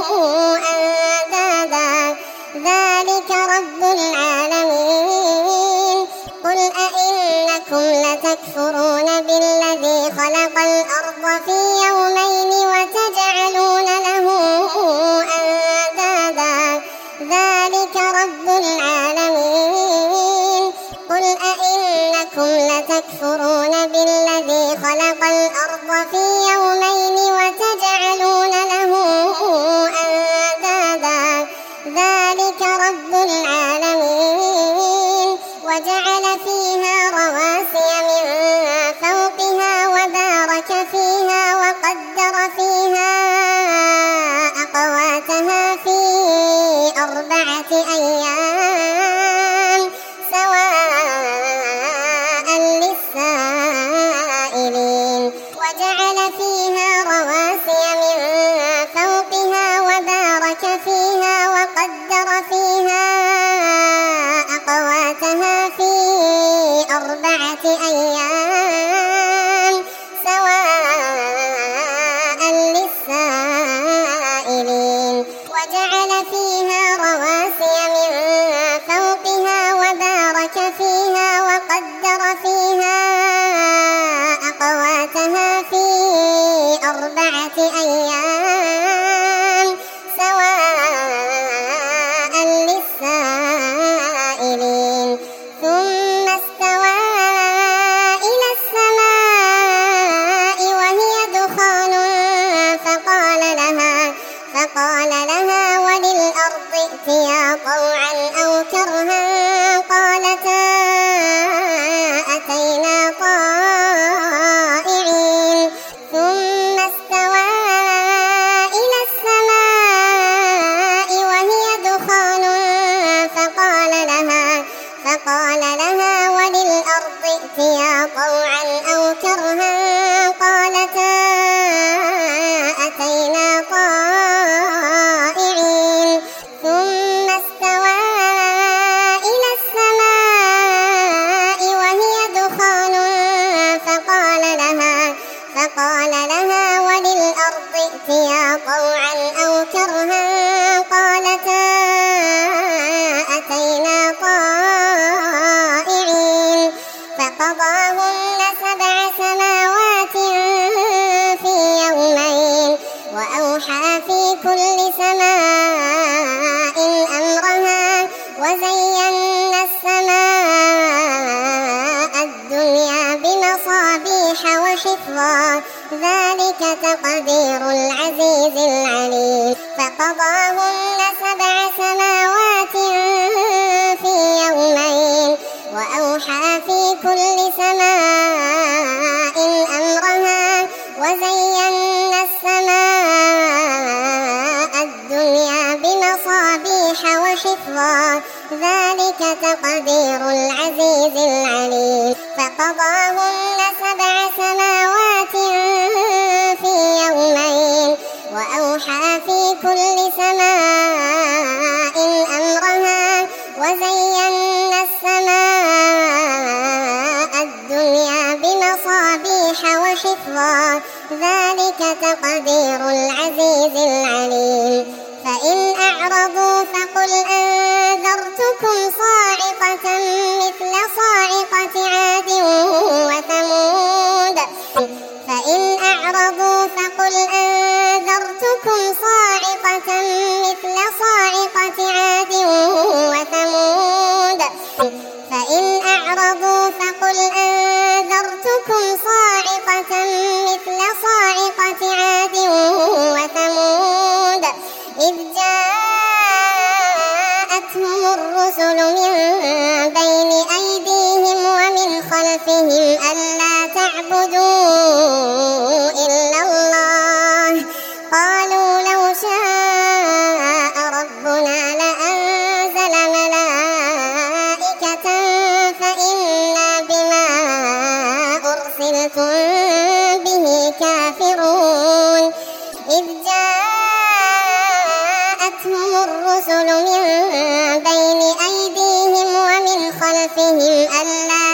أندادا ذلك رب العالمين قل أئنكم لتكفرون بالذي خلق الأرض في يومين وتجعلون له أندادا ذلك رب العالمين قل أئنكم لتكفرون بالذي خلق الأرض في يومين وتجعلون له أندادا ذلك رب العالمين وجعل فيها رواسي من فوقها وبارك فيها وقدر فيها أقواتها في 4 أيام سواء للسائلين وجعل فيها رواسي من فوقها وبارك فيها وقدر فيها أقواتها في 4 أيام سواء للسائلين وجعل فيها رواسي من فوقها وبارك فيها وقدر فيها أقواتها في 4 أيام سواء للسائلين ثم استوى إلى السماء وهي دخان فقال لها وللأرض ائتيا طوعا أو كرها قالتا أتينا طائعين ثم استوى إلى السماء وهي دخان فقال لها وللأرض ائتيا طوعا أو كرها قالتا أتينا طائعين ثم استوى إلى السماء وهي دخان فقال لها وللأرض ائتيا طوعا أو كرها قالتا أتينا طائعين فقضاهن 7 سماوات في يومين وأوحى في كل سماء أمرها وزينا السماء الدنيا بمصابيح وحفظا ذلك تقدير العزيز العليم فقضاهن 7 سماوات في يومين وأوحى في كل سماء أمرها وزينا السماء الدنيا بمصابيح وحفظا ذلك تقدير العزيز العليم فقضاهن 7 سماوات في يومين وأوحى في كل سماء أمرها وزينا السماء الدنيا بمصابيح وحفظا ذلك تقدير العزيز العليم فإن أعرضوا فقل أنذرتكم صاعقة مثل صاعقة عاد وثمود فإن أعرضوا فقل أنذرتكم صاعقة مثل صاعقة جاءتهم الرسل من بين أيديهم ومن خلفهم ألا تعبدوا إلا الله قالوا لو شاء ربنا لأنزل ملائكة فإنا بما أرسلتم به كافرون إذ جاءتهم الرسل من بين أيديهم ومن خلفهم ألا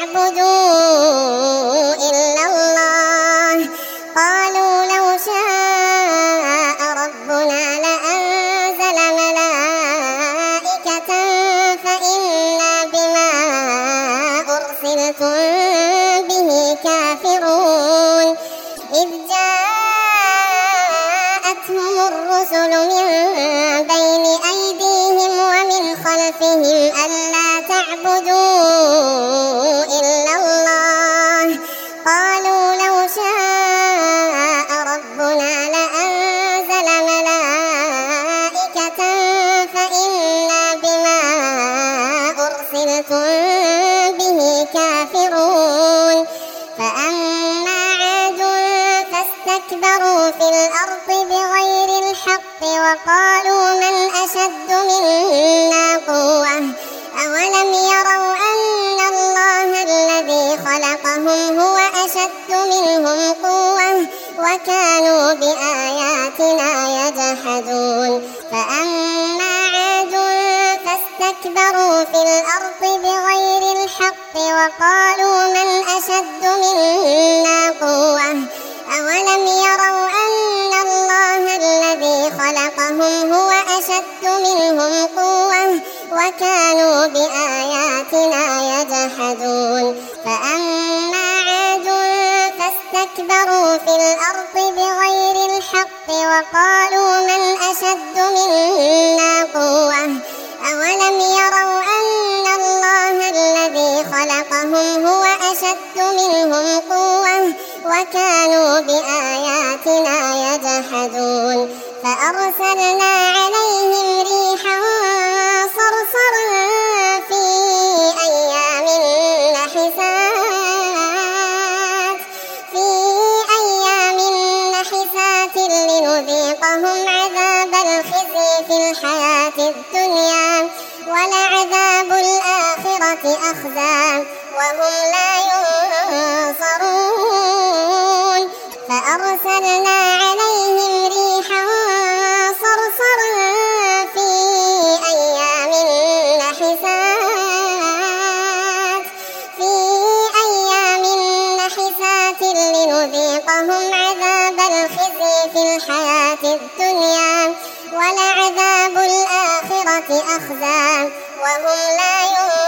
تعبدوا إلا الله قالوا لو شاء ربنا لأنزل ملائكة فإنا بما أرسلتم به كافرون إذ جاءتهم الرسل من بين أيديهم ومن خلفهم ألا تعبدوا إلا الله قالوا لو شاء ربنا لأنزل ملائكة فإنا بما أرسلتم به كافرون فأما عاد فاستكبروا في الأرض بغير الحق وقالوا من أشد منا قوة أولم يروا أن الله الذي خلقهم هو أشد منهم قوة وكانوا بآياتنا يجحدون فأما عاد فاستكبروا في الأرض بغير الحق وقالوا من أشد منا قوة أولم يروا أن الله الذي خلقهم هو أشد منهم قوة وكانوا بآياتنا يجحدون فأما عاد فاستكبروا في الأرض بغير الحق وقالوا من أشد منا قوة أولم يروا أن الله الذي خلقهم هو أشد منهم قوة وكانوا بآياتنا يجحدون فأرسلنا عليهم ريحا صرصرا في أيام نحسات لنذيقهم عذاب الخزي في الحياة الدنيا ولعذاب الآخرة أخزى وهم لا ينصرون فأرسلنا عليهم ريحا صرصرا في أيام نحسات لنذيقهم عذاب الخزي في الحياة الدنيا ولعذاب الآخرة أخزى وهم لا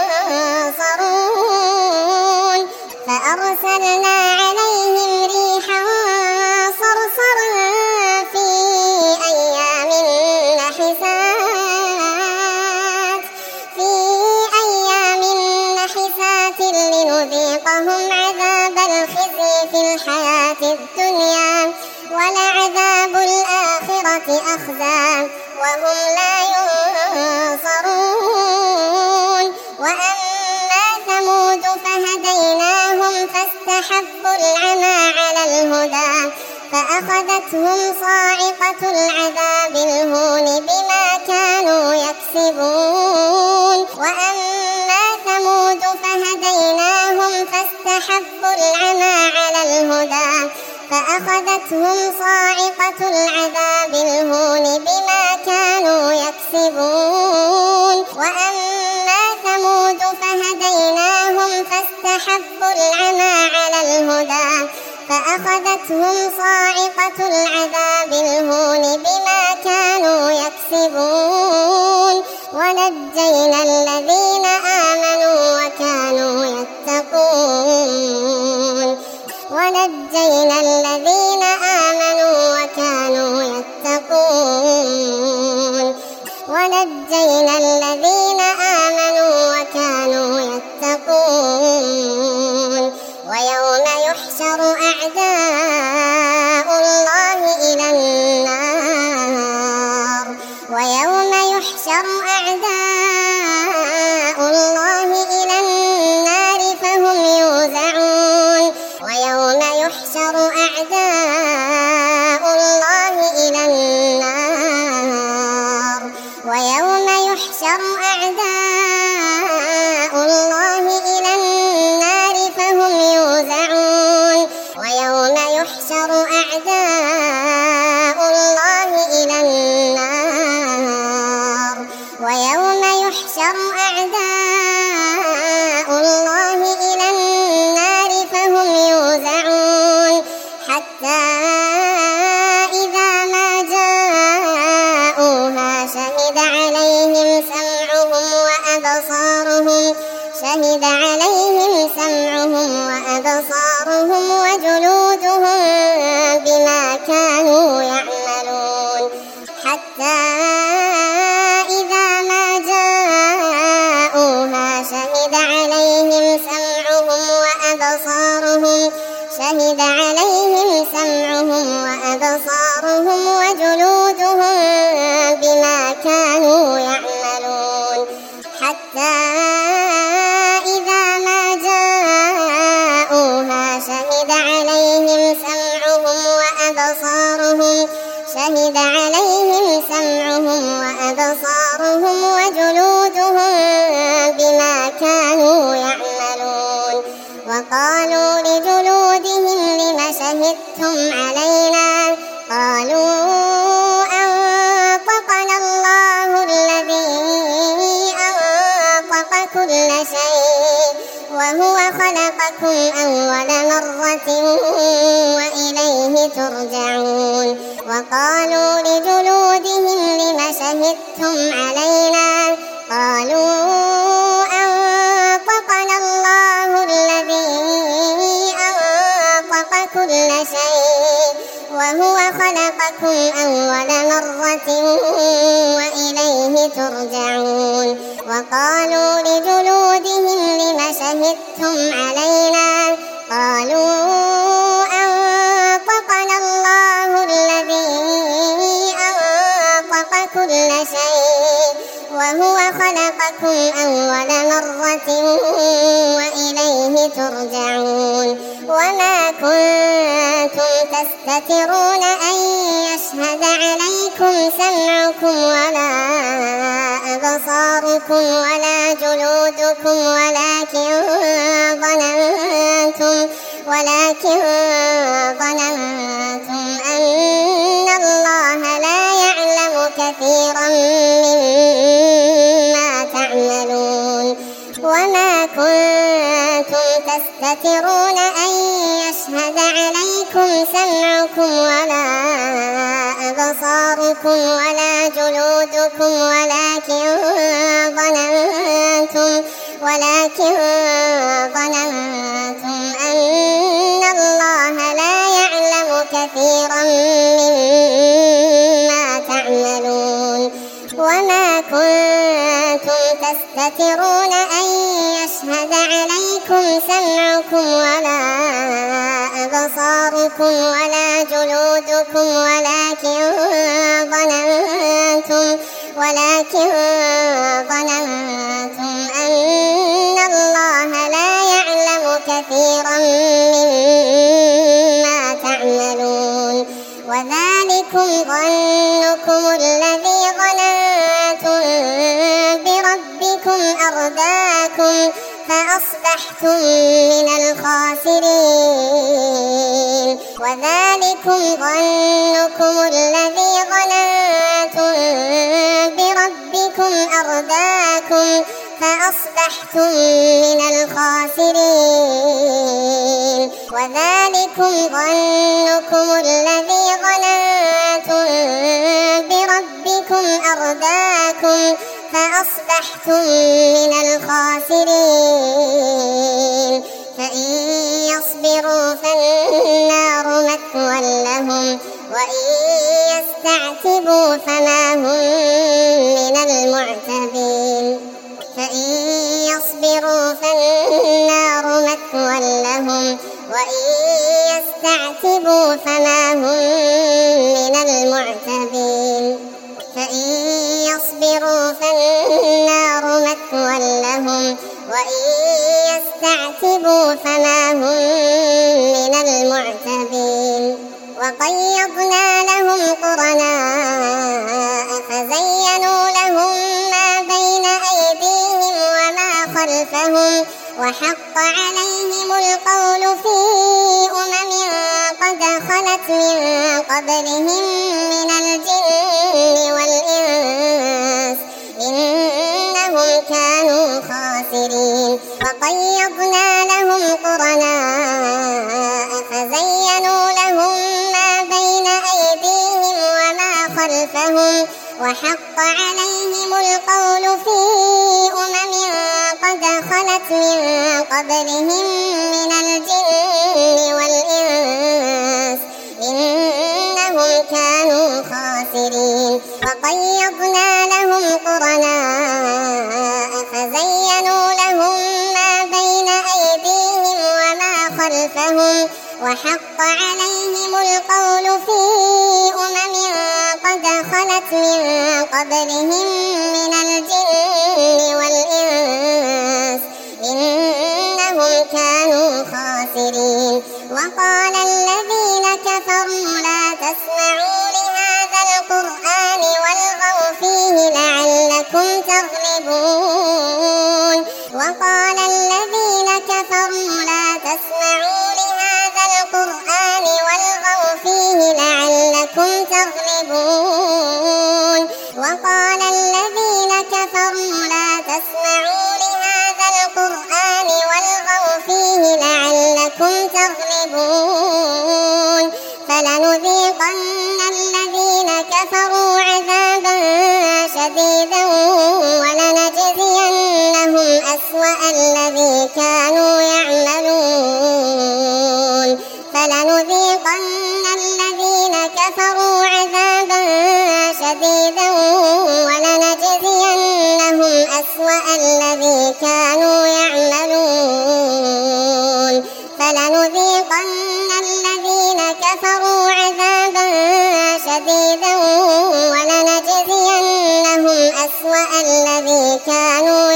ينصرون فأرسلنا عليهم ريحا صرصرا في أيام نحسات لنذيقهم عذاب الخزي في الحياة الدنيا ولعذاب الآخرة أخزى وهم لا ينصرون وأما ثمود فهديناهم فاستحبوا العمى على الهدى فأخذتهم صاعقة العذاب الهون بما كانوا يكسبون وأما ثمود فهديناهم فاستحبوا العمى على الهدى فأخذتهم صاعقة العذاب الهون بما كانوا يكسبون وأما ثمود فهديناهم فاستحبوا العمى على الهدى فأخذتهم صاعقة العذاب الهون بما كانوا يكسبون ونجينا الذين آمنوا وكانوا يتقون ونجينا الذين آمنوا وكانوا يتقون ونجينا الذين آمنوا وكانوا يتقون ويوم يحشر أعداء الله إلى النار ويوم يحشر أعداء الله إلى النار فهم يوزعون ويوم يحشر أعداء الله إلى النار ويوم يحشر أعداء الله إلى النار فهم يوزعون ويوم يحشر أعداء الله إلى النار ويوم يحشر أعداء الله إلى النار فهم يوزعون حتى إذا ما جاءوها شهد عليهم سمعهم وأبصارهم وجلودهم بما كانوا يعملون حتى إذا ما جاءوها شهد عليهم سمعهم وأبصارهم وجلودهم بما كانوا يعملون حتى إذا ما جاءوها شهد عليهم سمعهم وأبصارهم وجلودهم بما كانوا يعملون وقالوا لجلودهم لم شهدتم علينا قالوا أنطقنا الله الذي أنطق كل شيء وهو خلقكم أول مرة وإليه ترجعون وقالوا لجلودهم لم شهدتم علينا قالوا أنطقنا الله الذي أنطق كل شيء وهو خلقكم أول مرة وإليه ترجعون وقالوا لجلودهم لم شهدتم علينا قالوا أنطقنا الله الذي أنطق كل شيء وهو خلقكم أول مرة وإليه ترجعون وما كنتم تستترون أن يشهد عليكم سمعكم ولا أبصاركم ولا جلودكم ولكن ظننتم أن الله لا يعلم كثيرا مما تعملون وما كنتم تستترون أن يشهد عليكم سمعكم ولا أبصاركم ولا جلودكم ولكن ظننتم أن الله لا يعلم كثيرا مما تعملون وما كنتم تستترون أن يشهد عليكم سمعكم ولا أبصاركم ولا جلودكم ولكن ظننتم أن الله لا يعلم كثيرا مما تعملون وذلكم ظنكم الذي ظننتم بربكم أرداكم فأصبحتم من الخاسرين وذلكم ظنكم الذي ظننتم بربكم أرداكم فأصبحتم من الخاسرين وذلكم ظنكم الذي ظننتم بربكم أرداكم فأصبحتم من الخاسرين فإن يصبروا فالنار مثوى لهم وإن يستعتبوا فما هم من المعتبين فإن يصبروا فالنار مثوى لهم وإن يستعتبوا فما هم من المعتبين فإن يصبروا فالنار مثوى لهم وإن يستعتبوا فما هم من المعتبين. وقيضنا لهم قرناء فزينوا لهم ما بين أيديهم وما خلفهم وحق عليهم القول في قد خلت من قبلهم من الجن والإنس إنهم كانوا خاسرين. وقيضنا لهم قرناء فزينوا لهم ما بين أيديهم وما خلفهم وحق عليهم القول في قد خلت من قبلهم من الجن والإنس إنهم كانوا خاسرين. وقيضنا لهم قرناء فزينوا لهم ما بين أيديهم وما خلفهم وحق عليهم القول في قد خلت من قبلهم من الجن والإنس إنهم كانوا خاسرين. وقال الذين كفروا لا تسمعوا لهذا القرآن والغوا فيه لعلكم تغلبون. وقال الذين كفروا لا تسمعوا لهذا القرآن والغوا فيه لعلكم تغلبون. وقال الذين كفروا لا تسمعوا لهذا القرآن والغوا فيه لعلكم تغلبون. فلنذيقن الذين كفروا عذابا شديدا ولنجزينهم أسوأ الذي كانوا يعملون. فلنذيقن الذين كفروا عذابا شديدا ولنجزينهم أسوأ الذي كانوا يعملون. فلنذيقن الذين كفروا عذابا شديدا ولنجزينهم أسوأ الذي كانوا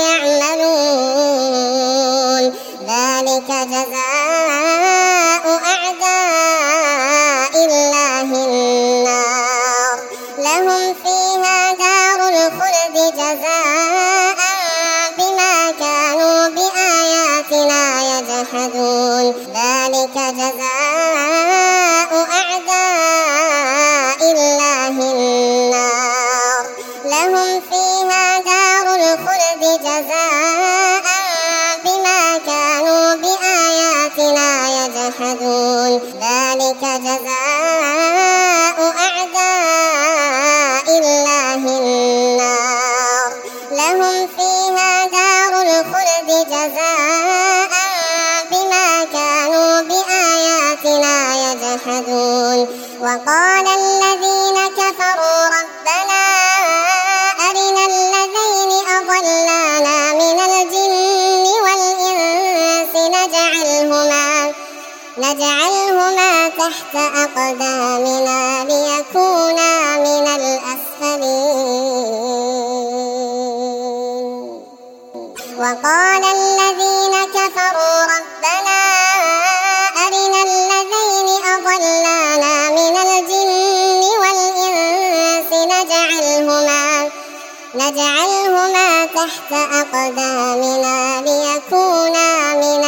يعملون. ذلك جزاء أعداء الله النار لهم فيها دار الخلد جزاء بما كانوا بآياتنا يجحدون. ذلك جزاء أعداء الله النار لهم فيها دار الخلد جزاء بما كانوا بآياتنا يجحدون. ذلك جزاء أعداء الله النار لهم فيها دار الخلد جزاء بما كانوا بآياتنا يجحدون. وقال الذين كفروا ربنا أرنا الذين أضلانا من الجن والإنس نجعلهما تحت أقدامنا ليكونا من الأسفلين. وقال الذين كفروا ربنا أرنا الذين أضلانا من الجن والإنس نجعلهما تحت أقدامنا ليكونا من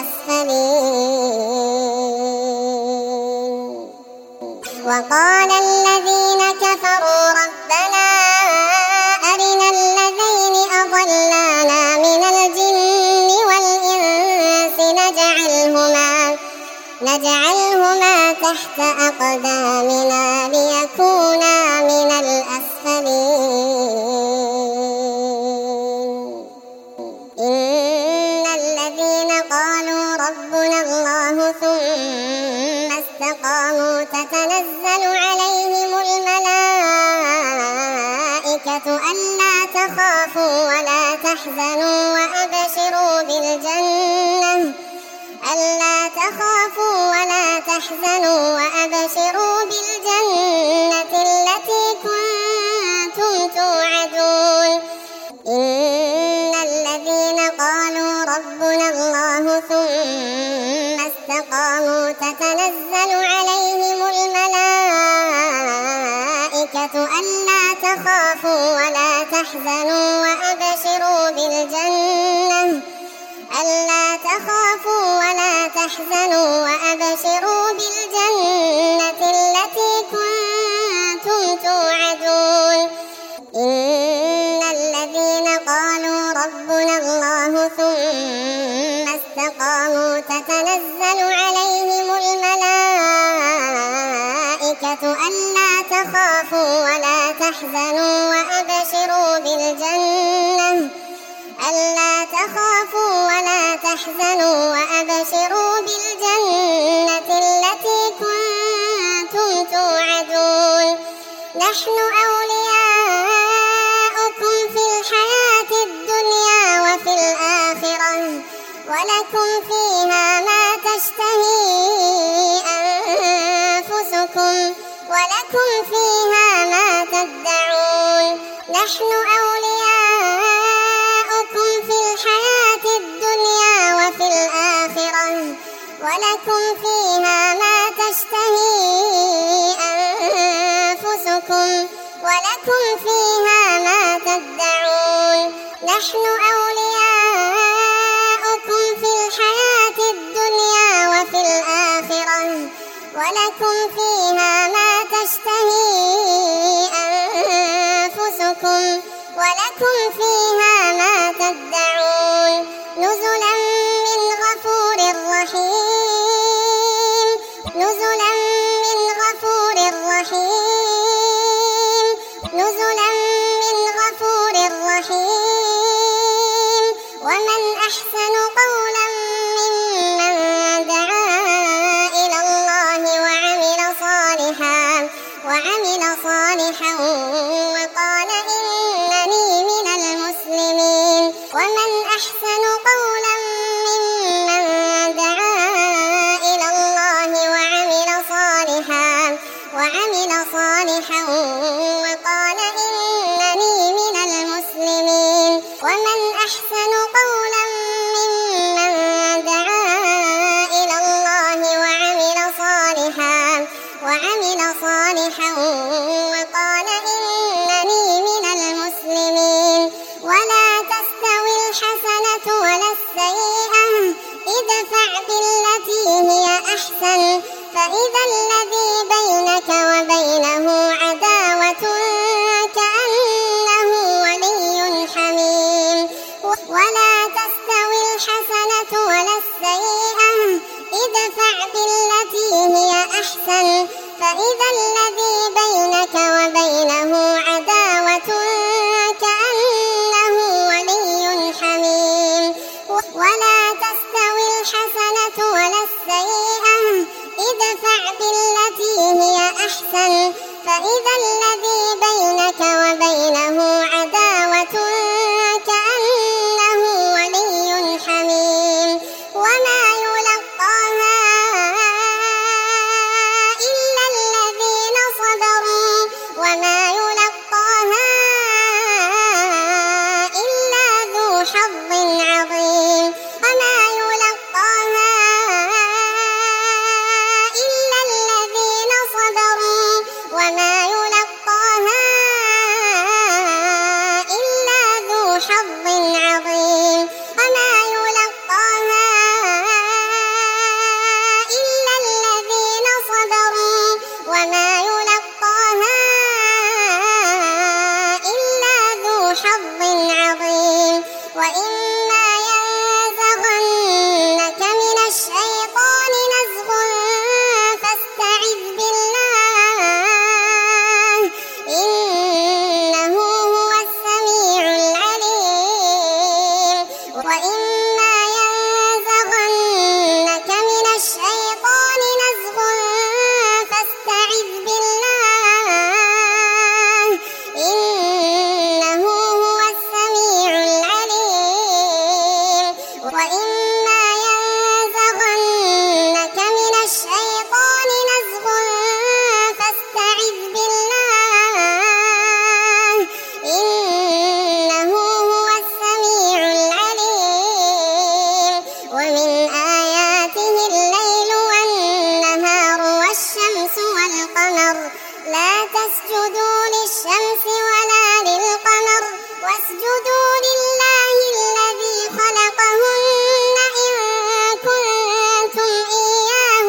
الأسفلين. وقال الذين كفروا ربنا أرنا الذين أضلانا من الجن والإنس نجعلهما تحت أقدامنا ليكونا من الأسفلين. إن الذين قالوا ربنا الله ثم استقاموا تتنزل عليهم الملائكة ألا تخافوا ولا تحزنوا وأبشروا بالجنة التي كنتم توعدون. تحزنوا وأبشروا بالجنة ألا تخافوا ولا تحزنوا وأبشروا بالجنة التي كنتم توعدون إن الذين قالوا ربنا الله ثم استقاموا تتنزل عليهم الملائكة ألا تخافوا ولا تحزنوا وأبشروا بالجنة ألا تخافوا ولا تحزنوا وأبشروا بالجنة التي كنتم توعدون نحن أولياؤكم في الحياة الدنيا وفي الآخرة ولكم فيها ما تشتهي أنفسكم ولكم فيها ما تدعون نحن أولياؤكم في الحياة الدنيا وفي الآخرة ولكم فيها ما تشتهي أنفسكم ولكم فيها ما تدعون نحن أولياؤكم في الحياة الدنيا وفي الآخرة ولكم فيها ما تشتهي أنفسكم ولكم فيها ما تدعون نزلا من غفور رحيم نزلا من غفور رحيم نزلا من غفور رحيم ومن أحسن قولا ممن دعا إلى الله وعمل صالحا وقال إنني من المسلمين ومن أحسن قولا ممن دعا إلى الله وعمل صالحا وقال إنني من المسلمين ومن أحسن قولا ممن دعا إلى الله وعمل صالحا وقال إنني من المسلمين ولا تستوي الحسنة ولا السيئة ادفع بالتي هي أحسن فإذا الذي بينك وبينه عداوة كأنه ولي حميم ولا تستوي الحسنة ولا السيئة ادفع بالتي هي أحسن فإذا الذي بينك وبينه عداوة كأنه ولي حميم ولا تستوي الحسنة ولا السيئة ادفع بالتي هي أحسن فإذا الذي بينك وبينه عداوة كأنه ولي حميم وما يلقاها إلا الذين صبروا وما يلقاها إلا ذو حظ عظيم وما يلقاها إلا الذين صبروا وما يلقاها إلا ذو حظ عظيم وما يلقاها إلا الذين صبروا وما يلقاها إلا ذو حظ عظيم وإما ينزغنك من الشيطان نزغ فاستعذ بالله إنه هو السميع العليم وإما ينزغنك من الشيطان نزغ فاستعذ بالله إنه هو السميع العليم واسجدوا لله الذي خلقهن إن كنتم إياه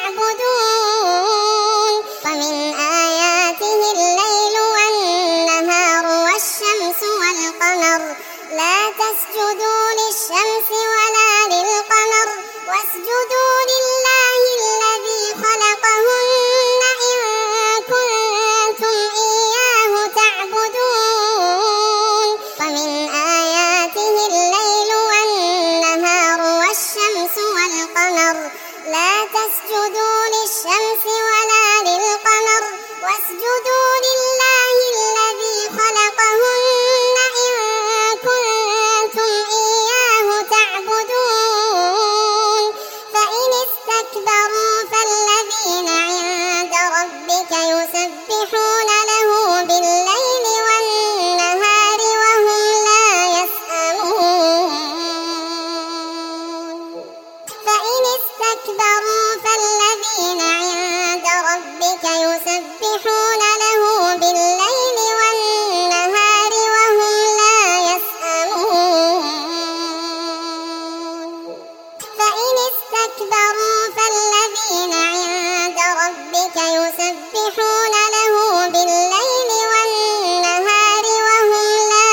تعبدون ومن آياته الليل والنهار والشمس والقمر لا تسجدوا للشمس ولا للقمر واسجدوا لله الذي خلقهن إن كنتم إياه تعبدون ومن آياته الليل والنهار والشمس والقمر لا تسجدوا للشمس ولا للقمر واسجدوا لله الذي خلقهن إن كنتم إياه تعبدون فإن استكبروا فالذين عند ربك يسبحون له بالليل والنهار وهم لا يسأمون فإن استكبروا فالذين عند ربك يسبحون له بالليل والنهار وهم لا يسأمون فإن استكبروا فالذين عند ربك يسبحون له بالليل والنهار وهم لا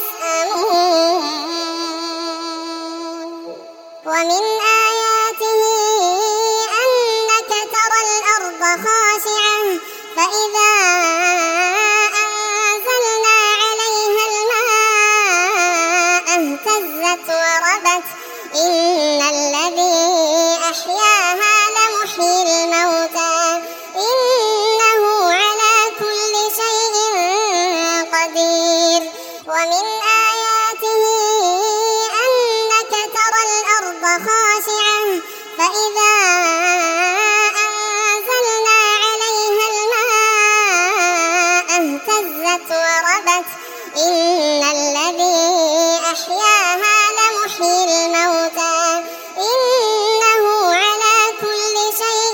يسأمون ومن آياته أنك ترى الأرض خاشعة فإذا أنزلنا عليها الماء اهتزت وربت إن الذي أحياها لمحيي الموتى إنه على كل شيء قدير ومن آياته أنك ترى الأرض خاشعة فإذا أنزلنا عليها الماء اهتزت وربت إن الذي أحياها لمحيي الموتى إنه على كل شيء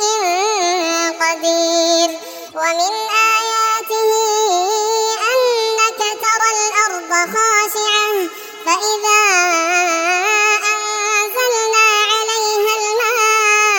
قدير ومن آياته أنك ترى الأرض خاشعة فإذا أنزلنا عليها الماء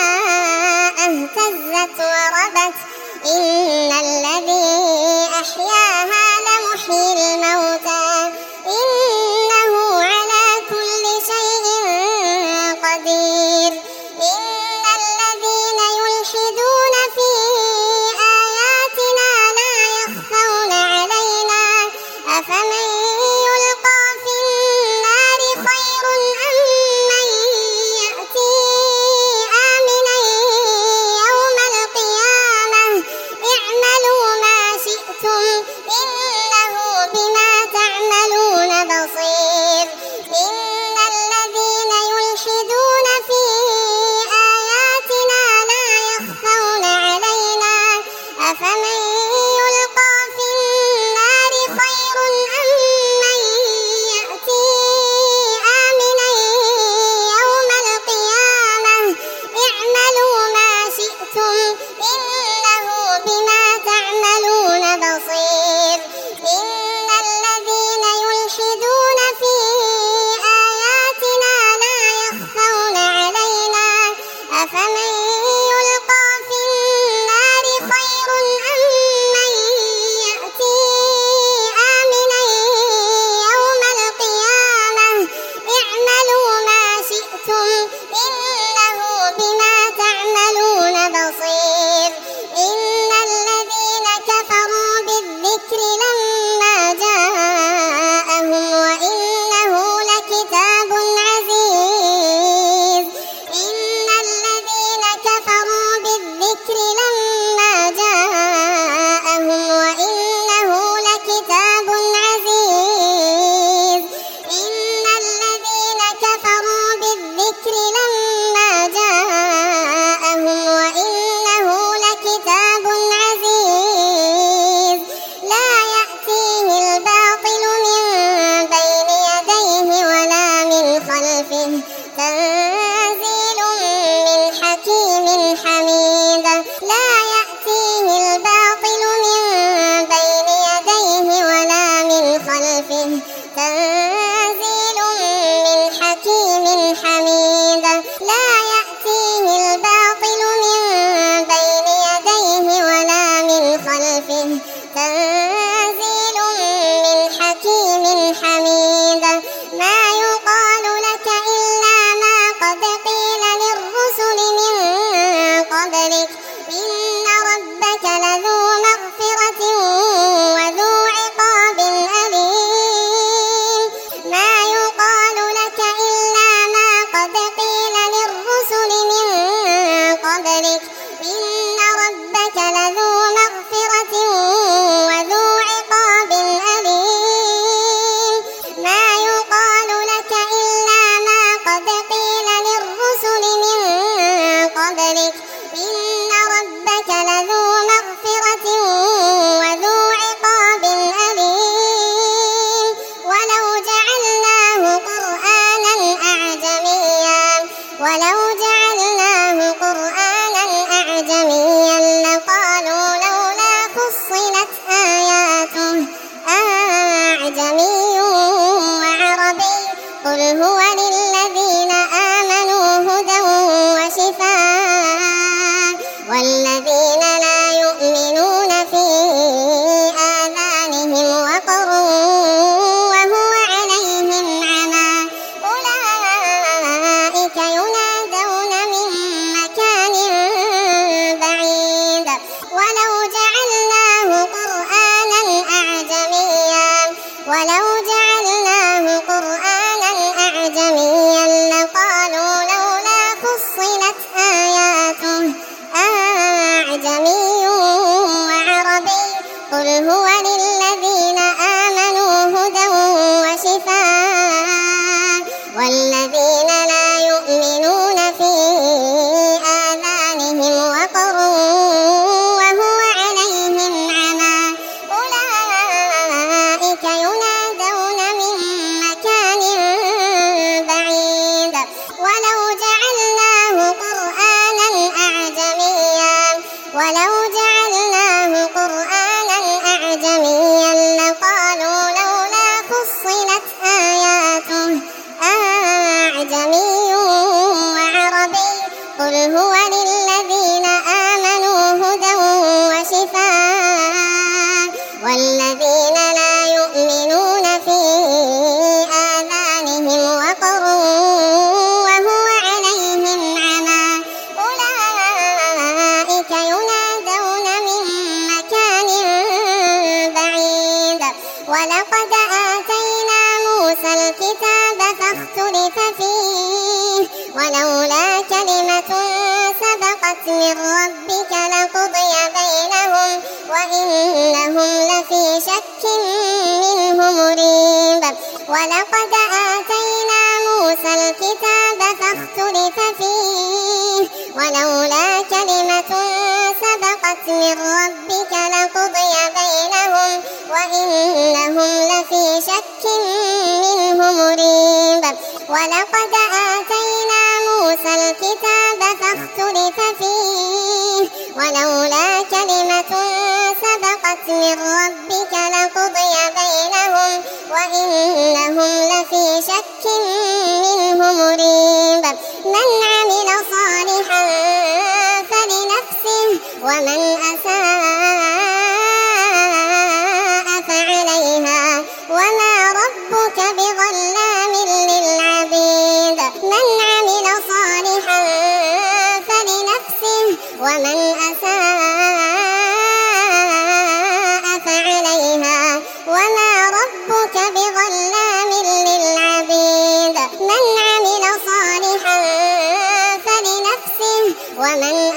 قل هو للذين آمنوا هدى وشفاء والذين لا يؤمنون في آذانهم وقر وهو عليهم عمى أولئك ينادون من مكان بعيد ولو جعلناه قرآنا أعجميا لقالوا لولا فصلت آياته أعجمي وعربي قل هو للذين آمنوا هدى وشفاء والذين لا يؤمنون في آذانهم وقر وهو عليهم عمى أولئك ينادون من مكان بعيد ولو جعلناه قرآنا أعجميا لقالوا لولا فصلت آياته أعجمي وعربي قل هو للذين آمنوا هدى وشفاء والذين لا يؤمنون في آذانهم وقر وهو عليهم عمى أولئك ينادون من مكان بعيد ولقد آتينا موسى الكتاب فاختلف فيه ولولا كلمة سبقت من ربك لقضي بينهم وإنهم لفي شك منه مريب ولقد آتينا موسى الكتاب فاختلف فيه ولولا كلمة سبقت من ربك لقضي بينهم وإنهم لفي شك منه مريب ولقد آتينا موسى الكتاب فاختلف فيه ولولا كلمة سبقت من ربك لقضي بينهم وإنهم لفي شك منه مريب من عمل صالحا فلنفسه ومن أساء فعليها وما ربك بظلام للعبيد من عمل صالحا فلنفسه ومن أساء فعليها وما ربك بظلام للعبيد من عمل صالحا فلنفسه ومن